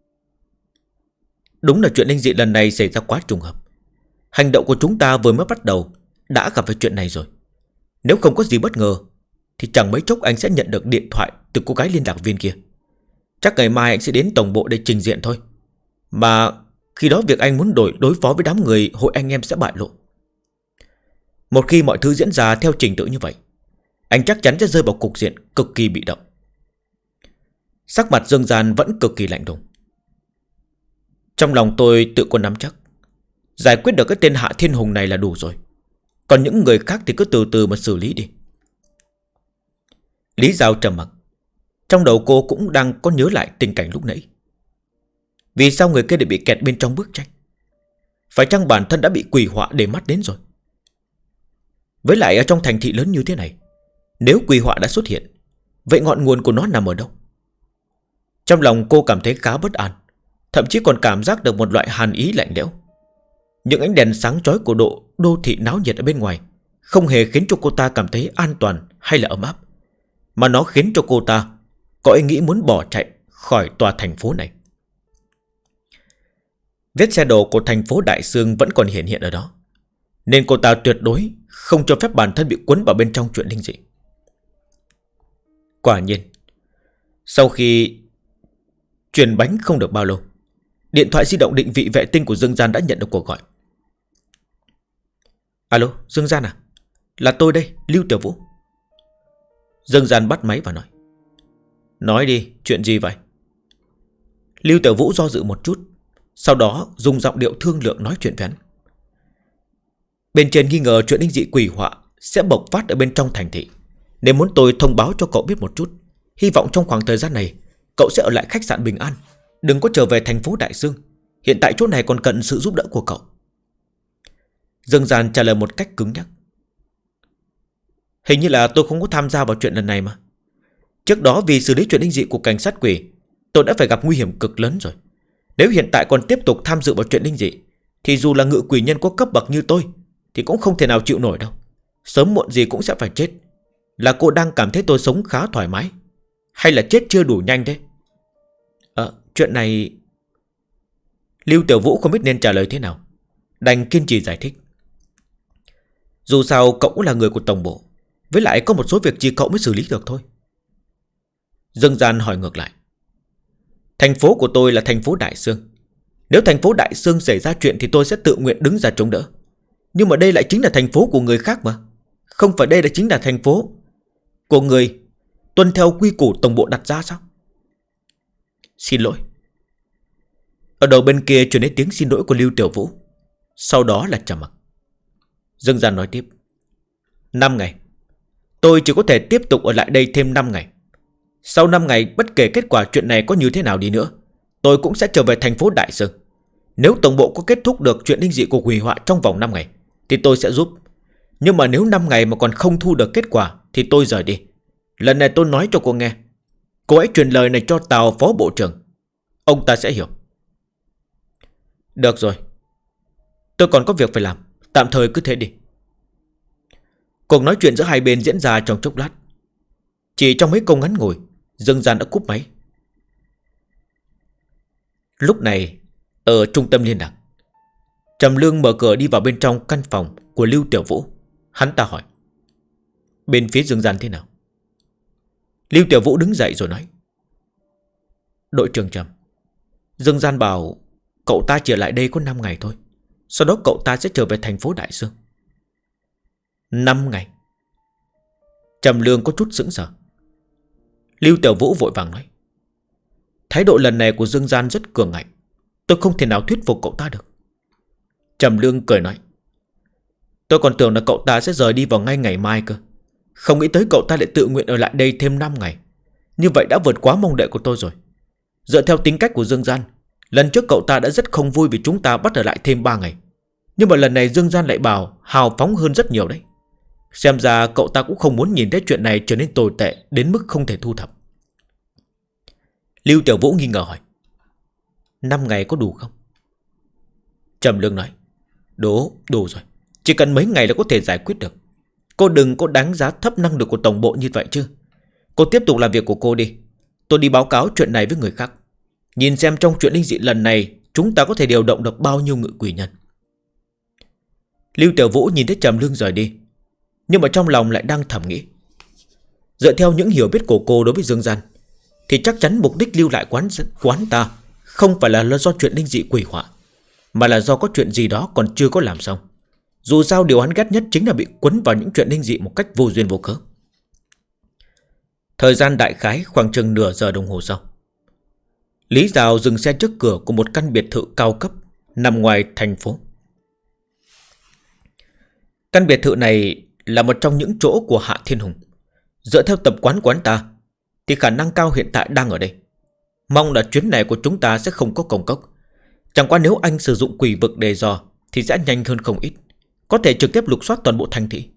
Đúng là chuyện linh dị lần này xảy ra quá trùng hợp. Hành động của chúng ta vừa mới bắt đầu đã gặp phải chuyện này rồi. Nếu không có gì bất ngờ thì chẳng mấy chốc anh sẽ nhận được điện thoại từ cô gái liên lạc viên kia. Chắc ngày mai anh sẽ đến tổng bộ để trình diện thôi. Mà khi đó việc anh muốn đối phó với đám người hội anh em sẽ bại lộ. Một khi mọi thứ diễn ra theo trình tự như vậy, anh chắc chắn sẽ rơi vào cục diện cực kỳ bị động. Sắc mặt Dương Gian vẫn cực kỳ lạnh lùng. Trong lòng tôi tự có nắm chắc, giải quyết được cái tên Hạ Thiên Hùng này là đủ rồi. Còn những người khác thì cứ từ từ mà xử lý đi. Lý Giao trầm mặc. Trong đầu cô cũng đang có nhớ lại tình cảnh lúc nãy. Vì sao người kia lại bị kẹt bên trong bức tranh? Phải chăng bản thân đã bị quỷ họa để mắt đến rồi? Với lại ở trong thành thị lớn như thế này, nếu quỷ họa đã xuất hiện, vậy ngọn nguồn của nó nằm ở đâu? Trong lòng cô cảm thấy khá bất an, thậm chí còn cảm giác được một loại hàn ý lạnh lẽo. Những ánh đèn sáng chói của đô thị náo nhiệt ở bên ngoài không hề khiến cho cô ta cảm thấy an toàn hay là ấm áp, mà nó khiến cho cô ta có ý nghĩ muốn bỏ chạy khỏi tòa thành phố này. Vết xe đổ của thành phố Đại Sương vẫn còn hiện ở đó, nên cô ta tuyệt đối không cho phép bản thân bị cuốn vào bên trong chuyện linh dị. Quả nhiên, sau khi chuyển bánh không được bao lâu, điện thoại di động định vị vệ tinh của Dương Gian đã nhận được cuộc gọi. Alo, Dương Gian à? Là tôi đây, Lưu Tiểu Vũ. Dương Gian bắt máy và nói. Nói đi, chuyện gì vậy? Lưu Tiểu Vũ do dự một chút, sau đó dùng giọng điệu thương lượng nói chuyện với hắn. Bên trên nghi ngờ chuyện linh dị quỷ họa sẽ bộc phát ở bên trong thành thị, nên muốn tôi thông báo cho cậu biết một chút. Hy vọng trong khoảng thời gian này cậu sẽ ở lại khách sạn Bình An, đừng có trở về thành phố Đại Sương. Hiện tại chỗ này còn cần sự giúp đỡ của cậu. Dương Gian trả lời một cách cứng nhắc. Hình như là tôi không có tham gia vào chuyện lần này mà. Trước đó vì xử lý chuyện linh dị của cảnh sát quỷ, tôi đã phải gặp nguy hiểm cực lớn rồi. Nếu hiện tại còn tiếp tục tham dự vào chuyện linh dị thì dù là ngự quỷ nhân có cấp bậc như tôi thì cũng không thể nào chịu nổi đâu. Sớm muộn gì cũng sẽ phải chết. Là cô đang cảm thấy tôi sống khá thoải mái, hay là chết chưa đủ nhanh thế? Chuyện này... Lưu Tiểu Vũ không biết nên trả lời thế nào, đành kiên trì giải thích. Dù sao cậu cũng là người của tổng bộ, với lại có một số việc chỉ cậu mới xử lý được thôi. Dương Gian hỏi ngược lại. Thành phố của tôi là thành phố Đại Sương. Nếu thành phố Đại Sương xảy ra chuyện thì tôi sẽ tự nguyện đứng ra chống đỡ. Nhưng mà đây lại chính là thành phố của người khác mà. Không phải đây là chính là thành phố của người tuân theo quy củ tổng bộ đặt ra sao? Xin lỗi. Ở đầu bên kia truyền đến tiếng xin lỗi của Lưu Tiểu Vũ, sau đó là trầm mặc. Dương Gian nói tiếp. 5 ngày. Tôi chỉ có thể tiếp tục ở lại đây thêm 5 ngày. Sau 5 ngày, bất kể kết quả chuyện này có như thế nào đi nữa, tôi cũng sẽ trở về thành phố Đại Sương. Nếu tổng bộ có kết thúc được chuyện linh dị của hủy hoại trong vòng 5 ngày thì tôi sẽ giúp. Nhưng mà nếu 5 ngày mà còn không thu được kết quả thì tôi rời đi. Lần này tôi nói cho cô nghe, cô hãy truyền lời này cho Tào Phó Bộ trưởng, ông ta sẽ hiểu. Được rồi, tôi còn có việc phải làm, tạm thời cứ thế đi. Cuộc nói chuyện giữa hai bên diễn ra trong chốc lát. Chỉ trong mấy câu ngắn ngủi, Dương Gian đã cúp máy. Lúc này, ở trung tâm liên lạc, Trầm Lương mở cửa đi vào bên trong căn phòng của Lưu Tiểu Vũ. Hắn ta hỏi. Bên phía Dương Gian thế nào? Lưu Tiểu Vũ đứng dậy rồi nói. Đội trưởng Trầm, Dương Gian bảo cậu ta trở lại đây có 5 ngày thôi. Sau đó cậu ta sẽ trở về thành phố Đại Sương. 5 ngày? Trầm Lương có chút sững sờ. Lưu Tiểu Vũ vội vàng nói. Thái độ lần này của Dương Gian rất cường ngạnh, tôi không thể nào thuyết phục cậu ta được. Trầm Lương cười nói. Tôi còn tưởng là cậu ta sẽ rời đi vào ngay ngày mai cơ. Không nghĩ tới cậu ta lại tự nguyện ở lại đây thêm 5 ngày. Như vậy đã vượt quá mong đợi của tôi rồi. Dựa theo tính cách của Dương Gian, lần trước cậu ta đã rất không vui vì chúng ta bắt ở lại thêm 3 ngày. Nhưng mà lần này Dương Gian lại bảo hào phóng hơn rất nhiều đấy. Xem ra cậu ta cũng không muốn nhìn thấy chuyện này trở nên tồi tệ đến mức không thể thu thập. Lưu Tiểu Vũ nghi ngờ hỏi. 5 ngày có đủ không? Trầm Lương nói. Đủ rồi. Chỉ cần mấy ngày là có thể giải quyết được. Cô đừng có đánh giá thấp năng lực của tổng bộ như vậy chứ. Cô tiếp tục làm việc của cô đi. tôi đi báo cáo chuyện này với người khác, nhìn xem trong chuyện linh dị lần này chúng ta có thể điều động được bao nhiêu ngự quỷ nhân. Lưu Tiểu Vũ nhìn thấy Trầm Lương rời đi, nhưng mà trong lòng lại đang thầm nghĩ, dựa theo những hiểu biết của cô đối với Dương Gian thì chắc chắn mục đích lưu lại quán ta không phải là do chuyện linh dị quỷ họa, mà là do có chuyện gì đó còn chưa có làm xong. Dù sao điều hắn ghét nhất chính là bị quấn vào những chuyện linh dị một cách vô duyên vô cớ. Thời gian đại khái khoảng chừng nửa giờ đồng hồ sau, Lý Giào dừng xe trước cửa của một căn biệt thự cao cấp nằm ngoài thành phố. Căn biệt thự này là một trong những chỗ của Hạ Thiên Hùng. Dựa theo tập quán quán ta thì khả năng cao hiện tại đang ở đây. Mong là chuyến này của chúng ta sẽ không có công cốc. Chẳng qua nếu anh sử dụng quỷ vực để dò thì sẽ nhanh hơn không ít, có thể trực tiếp lục soát toàn bộ thành thị.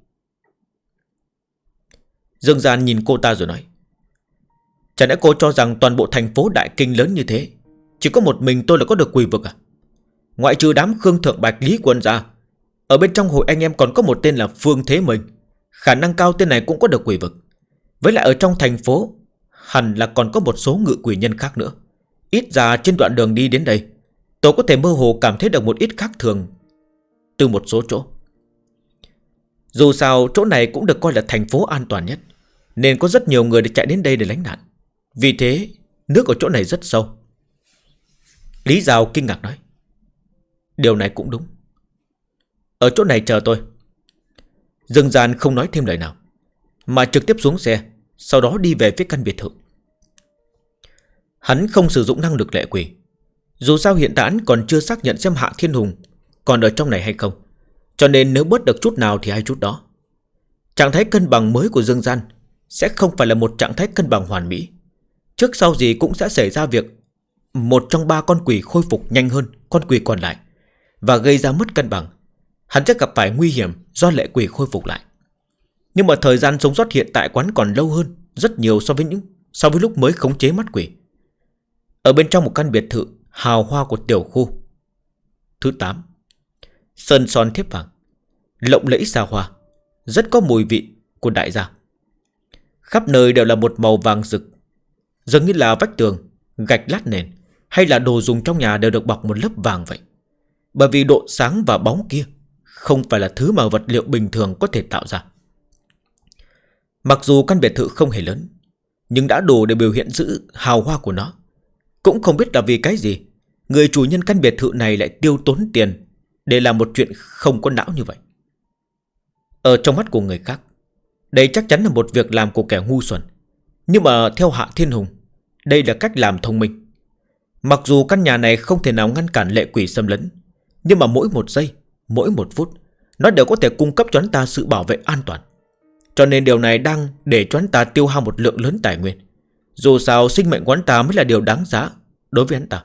Dương Gian nhìn cô ta rồi nói, chẳng lẽ cô cho rằng toàn bộ thành phố Đại Kinh lớn như thế chỉ có một mình tôi là có được quỷ vực à? Ngoại trừ đám Khương Thượng Bạch Lý Quân ra, ở bên trong hội anh em còn có một tên là Phương Thế Minh. Khả năng cao tên này cũng có được quỷ vực. Với lại ở trong thành phố hẳn là còn có một số ngự quỷ nhân khác nữa. Ít ra trên đoạn đường đi đến đây, tôi có thể mơ hồ cảm thấy được một ít khác thường từ một số chỗ. Dù sao chỗ này cũng được coi là thành phố an toàn nhất, nên có rất nhiều người để chạy đến đây để lánh nạn. Vì thế nước ở chỗ này rất sâu. Lý Giao kinh ngạc nói, điều này cũng đúng. Ở chỗ này chờ tôi. Dương Gian không nói thêm lời nào, mà trực tiếp xuống xe, sau đó đi về phía căn biệt thự. Hắn không sử dụng năng lực lệ quỷ. Dù sao hiện tại hắn còn chưa xác nhận xem Hạ Thiên Hùng còn ở trong này hay không, cho nên nếu bớt được chút nào thì hay chút đó. Trạng thái cân bằng mới của Dương Gian sẽ không phải là một trạng thái cân bằng hoàn mỹ. Trước sau gì cũng sẽ xảy ra việc một trong ba con quỷ khôi phục nhanh hơn con quỷ còn lại, và gây ra mất cân bằng. Hắn sẽ gặp phải nguy hiểm do lệ quỷ khôi phục lại. Nhưng mà thời gian sống sót hiện tại quán còn lâu hơn rất nhiều so với lúc mới khống chế mắt quỷ. Ở bên trong một căn biệt thự hào hoa của tiểu khu thứ 8, sơn son thiếp vàng, lộng lẫy xa hoa, rất có mùi vị của đại gia. Khắp nơi đều là một màu vàng rực, dường như là vách tường, gạch lát nền hay là đồ dùng trong nhà đều được bọc một lớp vàng vậy. Bởi vì độ sáng và bóng kia không phải là thứ mà vật liệu bình thường có thể tạo ra. Mặc dù căn biệt thự không hề lớn, nhưng đã đủ để biểu hiện sự hào hoa của nó. Cũng không biết là vì cái gì người chủ nhân căn biệt thự này lại tiêu tốn tiền để làm một chuyện không có não như vậy. Ở trong mắt của người khác, đây chắc chắn là một việc làm của kẻ ngu xuẩn. Nhưng mà theo Hạ Thiên Hùng, đây là cách làm thông minh. Mặc dù căn nhà này không thể nào ngăn cản lệ quỷ xâm lấn, nhưng mà mỗi một giây, mỗi một phút, nó đều có thể cung cấp cho hắn ta sự bảo vệ an toàn. Cho nên điều này đang để cho hắn ta tiêu hao một lượng lớn tài nguyên. Dù sao sinh mệnh của hắn ta mới là điều đáng giá đối với hắn ta.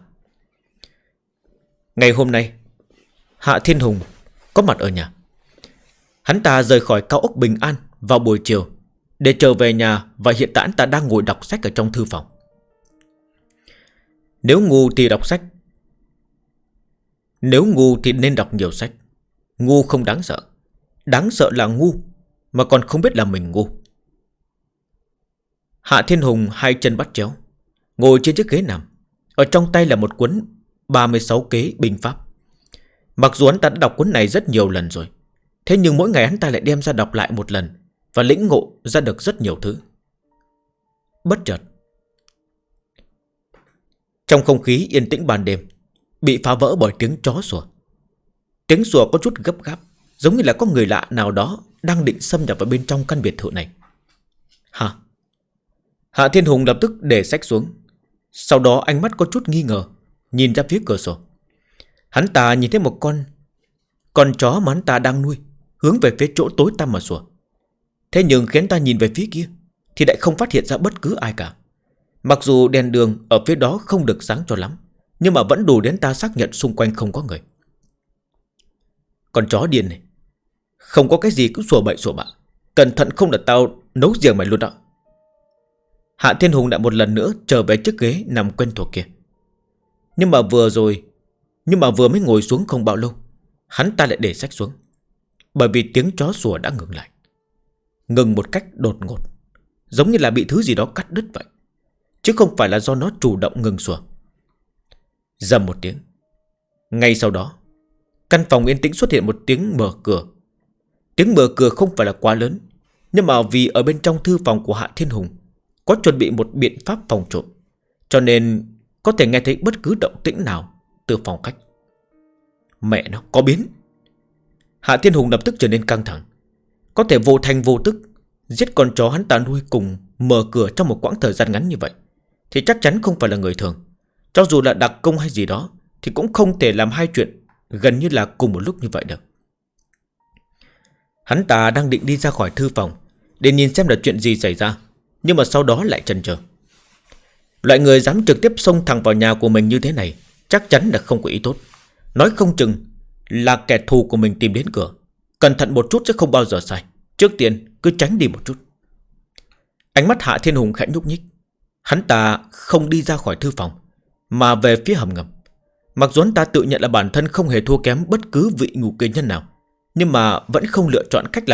Ngày hôm nay, Hạ Thiên Hùng có mặt ở nhà. Hắn ta rời khỏi cao ốc Bình An vào buổi chiều để trở về nhà, và hiện tại hắn ta đang ngồi đọc sách ở trong thư phòng. Nếu ngu thì đọc sách, nếu ngu thì nên đọc nhiều sách. Ngu không đáng sợ, đáng sợ là ngu mà còn không biết là mình ngu. Hạ Thiên Hùng hai chân bắt chéo, ngồi trên chiếc ghế nằm. Ở trong tay là một cuốn 36 kế binh pháp. Mặc dù hắn ta đã đọc cuốn này rất nhiều lần rồi, thế nhưng mỗi ngày hắn ta lại đem ra đọc lại một lần, và lĩnh ngộ ra được rất nhiều thứ. Bất chợt, trong không khí yên tĩnh ban đêm bị phá vỡ bởi tiếng chó sủa. Tiếng sủa có chút gấp gáp, giống như là có người lạ nào đó đang định xâm nhập vào bên trong căn biệt thự này. Hả? Hạ Thiên Hùng lập tức để sách xuống. Sau đó ánh mắt có chút nghi ngờ nhìn ra phía cửa sổ. Hắn ta nhìn thấy một con chó mà hắn ta đang nuôi hướng về phía chỗ tối tăm mà sủa. Thế nhưng khiến ta nhìn về phía kia thì lại không phát hiện ra bất cứ ai cả. Mặc dù đèn đường ở phía đó không được sáng cho lắm, nhưng mà vẫn đủ đến ta xác nhận xung quanh không có người. Con chó điên này, không có cái gì cứ sủa bậy sủa bạ. Cẩn thận không là tao nấu riêng mày luôn đó. Hạ Thiên Hùng lại một lần nữa trở về chiếc ghế nằm quen thuộc kia. Nhưng mà vừa mới ngồi xuống không bao lâu, hắn ta lại để sách xuống. Bởi vì tiếng chó sủa đã ngừng lại. Ngừng một cách đột ngột, giống như là bị thứ gì đó cắt đứt vậy. chứ không phải là do nó chủ động ngừng sủa. Rầm một tiếng. Ngay sau đó, căn phòng yên tĩnh xuất hiện một tiếng mở cửa. Tiếng mở cửa không phải là quá lớn, nhưng mà vì ở bên trong thư phòng của Hạ Thiên Hùng có chuẩn bị một biện pháp phòng trộm, cho nên có thể nghe thấy bất cứ động tĩnh nào từ phòng khách. Mẹ nó, có biến. Hạ Thiên Hùng lập tức trở nên căng thẳng. Có thể vô thành vô tức giết con chó hắn ta nuôi cùng mở cửa trong một quãng thời gian ngắn như vậy thì chắc chắn không phải là người thường. Cho dù là đặc công hay gì đó thì cũng không thể làm hai chuyện gần như là cùng một lúc như vậy được. Hắn ta đang định đi ra khỏi thư phòng để nhìn xem là chuyện gì xảy ra, nhưng mà sau đó lại chần chờ. Loại người dám trực tiếp xông thẳng vào nhà của mình như thế này chắc chắn là không có ý tốt. Nói không chừng là kẻ thù của mình tìm đến cửa. Cẩn thận một chút sẽ không bao giờ sai. Trước tiên cứ tránh đi một chút. Ánh mắt Hạ Thiên Hùng khẽ nhúc nhích. Hắn ta không đi ra khỏi thư phòng mà về phía hầm ngầm. Mặc dù hắn ta tự nhận là bản thân không hề thua kém bất cứ vị ngũ kỳ nhân nào, nhưng mà vẫn lựa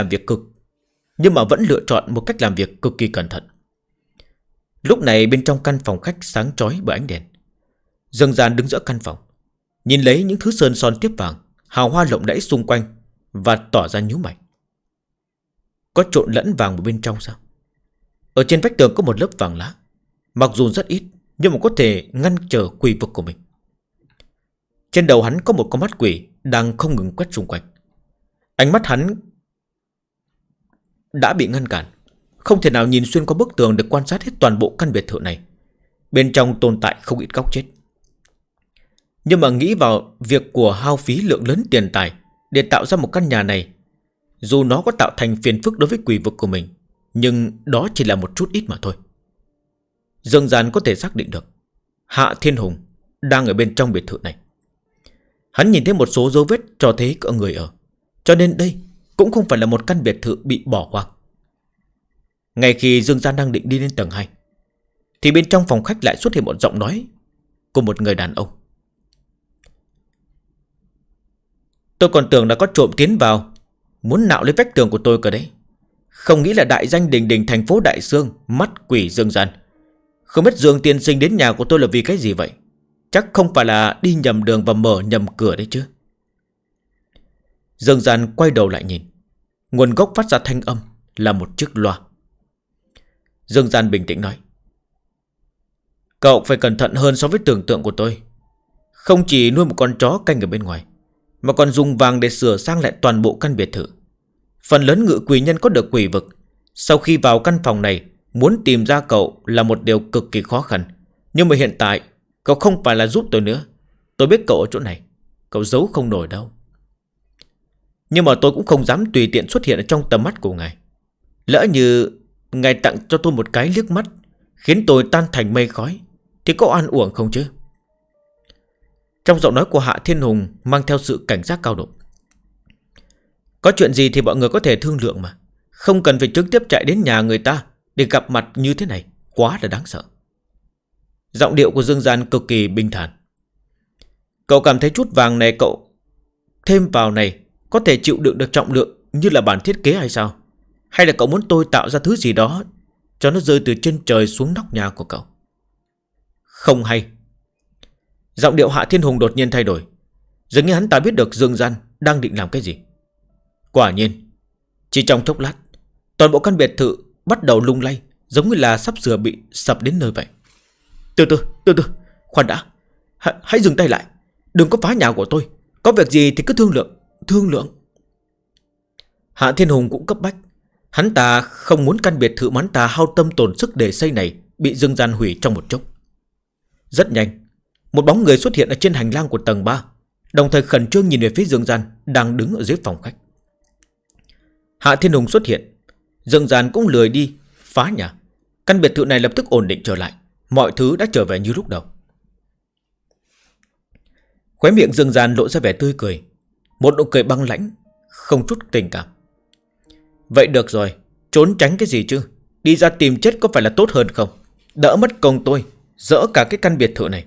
chọn một cách làm việc cực kỳ cẩn thận. Lúc này bên trong căn phòng khách sáng chói bởi ánh đèn. Dương Gian đứng giữa căn phòng, nhìn lấy những thứ sơn son tiếp vàng, hào hoa lộng lẫy xung quanh và tỏ ra nhíu mày. Có trộn lẫn vàng ở bên trong sao? Ở trên vách tường có một lớp vàng lá, mặc dù rất ít nhưng mà có thể ngăn trở quỷ vực của mình. Trên đầu hắn có một con mắt quỷ đang không ngừng quét xung quanh. Ánh mắt hắn đã bị ngăn cản, không thể nào nhìn xuyên qua bức tường để quan sát hết toàn bộ căn biệt thự này. Bên trong tồn tại không ít góc chết. Nhưng mà nghĩ vào việc của hao phí lượng lớn tiền tài để tạo ra một căn nhà này, dù nó có tạo thành phiền phức đối với quỷ vực của mình, nhưng đó chỉ là một chút ít mà thôi. Dương Gian có thể xác định được Hạ Thiên Hùng đang ở bên trong biệt thự này. Hắn nhìn thấy một số dấu vết cho thấy có người ở, cho nên đây cũng không phải là một căn biệt thự bị bỏ hoang. Ngay khi Dương Gian đang định đi lên tầng 2 thì bên trong phòng khách lại xuất hiện một giọng nói của một người đàn ông. Tôi còn tưởng đã có trộm tiến vào, muốn nạo lấy vách tường của tôi cơ đấy. Không nghĩ là đại danh đình đình thành phố Đại Sương, mắt quỷ Dương Gian. Không biết Dương tiên sinh đến nhà của tôi là vì cái gì vậy? Chắc không phải là đi nhầm đường và mở nhầm cửa đấy chứ. Dương Gian quay đầu lại nhìn. Nguồn gốc phát ra thanh âm là một chiếc loa. Dương Gian bình tĩnh nói: Cậu phải cẩn thận hơn so với tưởng tượng của tôi. Không chỉ nuôi một con chó canh ở bên ngoài, mà còn dùng vàng để sửa sang lại toàn bộ căn biệt thự. Phần lớn ngự quỷ nhân có được quỷ vực, sau khi vào căn phòng này, muốn tìm ra cậu là một điều cực kỳ khó khăn. Nhưng mà hiện tại cậu không phải là giúp tôi nữa. Tôi biết cậu ở chỗ này, cậu giấu không nổi đâu. Nhưng mà tôi cũng không dám tùy tiện xuất hiện ở trong tầm mắt của ngài. Lỡ như ngài tặng cho tôi một cái liếc mắt khiến tôi tan thành mây khói thì có oan uổng không chứ? Trong giọng nói của Hạ Thiên Hùng mang theo sự cảnh giác cao độ. Có chuyện gì thì mọi người có thể thương lượng mà, không cần phải trực tiếp chạy đến nhà người ta để gặp mặt như thế này, quá là đáng sợ. Giọng điệu của Dương Gian cực kỳ bình thản. Cậu cảm thấy chút vàng này cậu thêm vào này có thể chịu đựng được trọng lượng như là bản thiết kế hay sao? Hay là cậu muốn tôi tạo ra thứ gì đó cho nó rơi từ trên trời xuống nóc nhà của cậu? Không hay. Giọng điệu Hạ Thiên Hùng đột nhiên thay đổi, dường như hắn ta biết được Dương Gian đang định làm cái gì. Quả nhiên, chỉ trong chốc lát, toàn bộ căn biệt thự bắt đầu lung lay, giống như là sắp sửa bị sập đến nơi vậy. Từ từ, khoan đã. Hãy dừng tay lại. Đừng có phá nhà của tôi. Có việc gì thì cứ thương lượng. Hạ Thiên Hùng cũng cấp bách. Hắn ta không muốn căn biệt thự mà hắn ta hao tâm tổn sức để xây này bị Dương Gian hủy trong một chốc. Rất nhanh, một bóng người xuất hiện ở trên hành lang của tầng 3, đồng thời khẩn trương nhìn về phía Dương Gian đang đứng ở dưới phòng khách. Hạ Thiên Hùng xuất hiện, Dương Gian cũng lười đi phá nhà. Căn biệt thự này lập tức ổn định trở lại, mọi thứ đã trở về như lúc đầu. Khóe miệng Dương Gian lộ ra vẻ tươi cười, một nụ cười băng lãnh, không chút tình cảm. Vậy được rồi, trốn tránh cái gì chứ? Đi ra tìm chết có phải là tốt hơn không? Đỡ mất công tôi dỡ cả cái căn biệt thự này.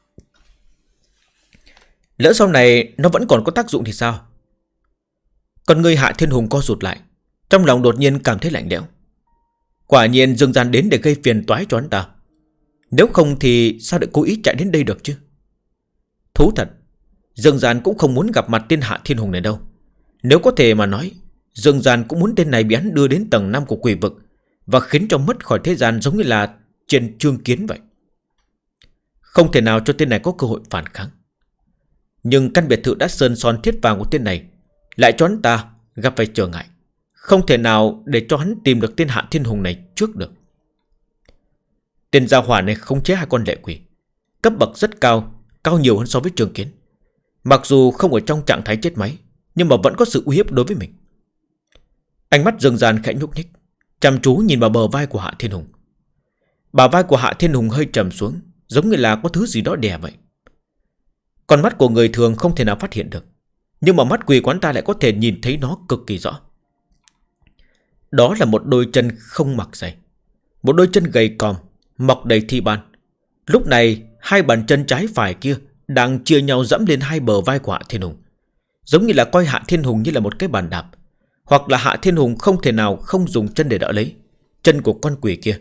Lỡ sau này nó vẫn còn có tác dụng thì sao? Còn người Hạ Thiên Hùng co rụt lại, trong lòng đột nhiên cảm thấy lạnh lẽo. Quả nhiên Dương Gian đến để gây phiền toái cho hắn ta. Nếu không thì sao lại cố ý chạy đến đây được chứ? Thú thật, Dương Gian cũng không muốn gặp mặt tên Hạ Thiên Hùng này đâu. Nếu có thể mà nói, Dương Gian cũng muốn tên này bị hắn đưa đến tầng 5 của quỷ vực và khiến cho mất khỏi thế gian, giống như là trên Trương Kiến vậy. Không thể nào cho tên này có cơ hội phản kháng. Nhưng căn biệt thự đã sơn son thiết vàng của tên này lại cho hắn ta gặp phải trở ngại. Không thể nào để cho hắn tìm được tên Hạ Thiên Hùng này trước được. Tên gia hỏa này không chế hai con lệ quỷ, cấp bậc rất cao, cao nhiều hơn so với Trương Kiến. Mặc dù không ở trong trạng thái chết máy, nhưng mà vẫn có sự uy hiếp đối với mình. Ánh mắt Dương Gian khẽ nhúc nhích, chăm chú nhìn vào bờ vai của Hạ Thiên Hùng. Bả vai của Hạ Thiên Hùng hơi trầm xuống, giống như là có thứ gì đó đè vậy. Con mắt của người thường không thể nào phát hiện được, nhưng mà mắt quỷ quán ta lại có thể nhìn thấy nó cực kỳ rõ. Đó là một đôi chân không mặc giày, một đôi chân gầy còm, mọc đầy thi ban. Lúc này hai bàn chân trái phải kia đang chia nhau dẫm lên hai bờ vai của Hạ Thiên Hùng, giống như là coi Hạ Thiên Hùng như là một cái bàn đạp. Hoặc là Hạ Thiên Hùng không thể nào không dùng chân để đỡ lấy chân của con quỷ kia,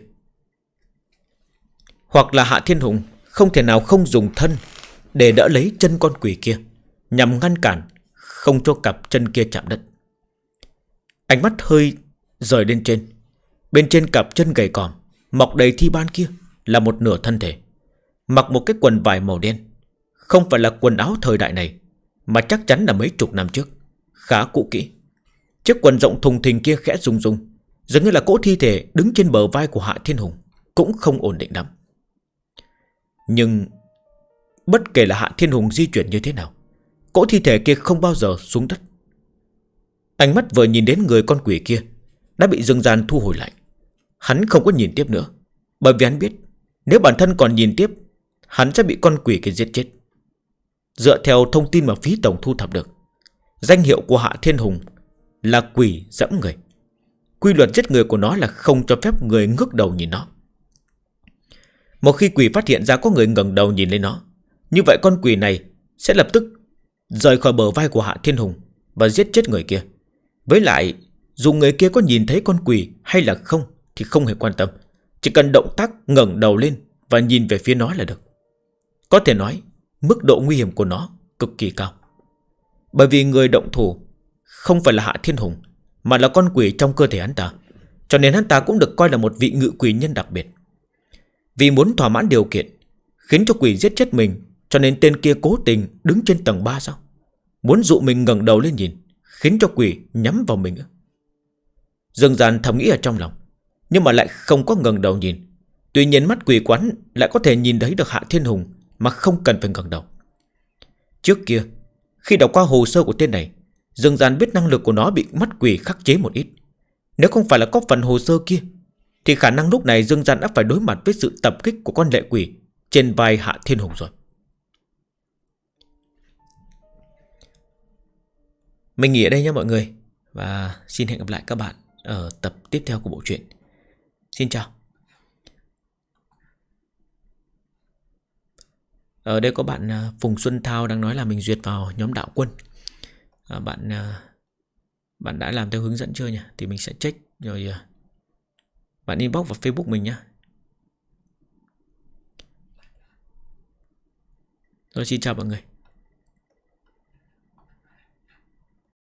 hoặc là Hạ Thiên Hùng không thể nào không dùng thân để đỡ lấy chân con quỷ kia, nhằm ngăn cản không cho cặp chân kia chạm đất. Ánh mắt hơi rời lên trên. Bên trên cặp chân gầy còm, mọc đầy thi ban kia là một nửa thân thể, mặc một cái quần vải màu đen. Không phải là quần áo thời đại này, mà chắc chắn là mấy chục năm trước, khá cũ kỹ. Chiếc quần rộng thùng thình kia khẽ rung rung, giống như là cỗ thi thể đứng trên bờ vai của Hạ Thiên Hùng, cũng không ổn định lắm. Nhưng bất kể là Hạ Thiên Hùng di chuyển như thế nào, cỗ thi thể kia không bao giờ xuống đất. Ánh mắt vừa nhìn đến người con quỷ kia đã bị Dương Gian thu hồi lại. Hắn không có nhìn tiếp nữa, bởi vì hắn biết nếu bản thân còn nhìn tiếp, hắn sẽ bị con quỷ kia giết chết. Dựa theo thông tin mà phí tổng thu thập được, danh hiệu của Hạ Thiên Hùng là quỷ dẫm người. Quy luật giết người của nó là không cho phép người ngước đầu nhìn nó. Một khi quỷ phát hiện ra có người ngẩng đầu nhìn lên nó, như vậy con quỷ này sẽ lập tức rời khỏi bờ vai của Hạ Thiên Hùng và giết chết người kia. Với lại, dù người kia có nhìn thấy con quỷ hay là không thì không hề quan tâm, chỉ cần động tác ngẩng đầu lên và nhìn về phía nó là được. Có thể nói mức độ nguy hiểm của nó cực kỳ cao, bởi vì người động thủ không phải là Hạ Thiên Hùng, mà là con quỷ trong cơ thể hắn ta. Cho nên hắn ta cũng được coi là một vị ngự quỷ nhân đặc biệt. Vì muốn thỏa mãn điều kiện khiến cho quỷ giết chết mình, cho nên tên kia cố tình đứng trên tầng 3 sao? Muốn dụ mình ngẩng đầu lên nhìn, khiến cho quỷ nhắm vào mình. Dương Gian thầm nghĩ ở trong lòng, nhưng mà lại không có ngẩng đầu nhìn. Tuy nhiên mắt quỷ quán lại có thể nhìn thấy được Hạ Thiên Hùng mà không cần phải ngẩng đầu. Trước kia, khi đọc qua hồ sơ của tên này, Dương Gian biết năng lực của nó bị mắt quỷ khắc chế một ít. Nếu không phải là có phần hồ sơ kia, thì khả năng lúc này Dương Gian đã phải đối mặt với sự tập kích của con lệ quỷ trên vai Hạ Thiên Hùng rồi. Mình nghỉ ở đây nha mọi người, và xin hẹn gặp lại các bạn ở tập tiếp theo của bộ truyện. Xin chào. Ở đây có bạn Phùng Xuân Thao đang nói là mình duyệt vào nhóm đạo quân. Bạn đã làm theo hướng dẫn chưa nhỉ? Thì mình sẽ check rồi bạn inbox vào Facebook mình nhé. Rồi xin chào mọi người.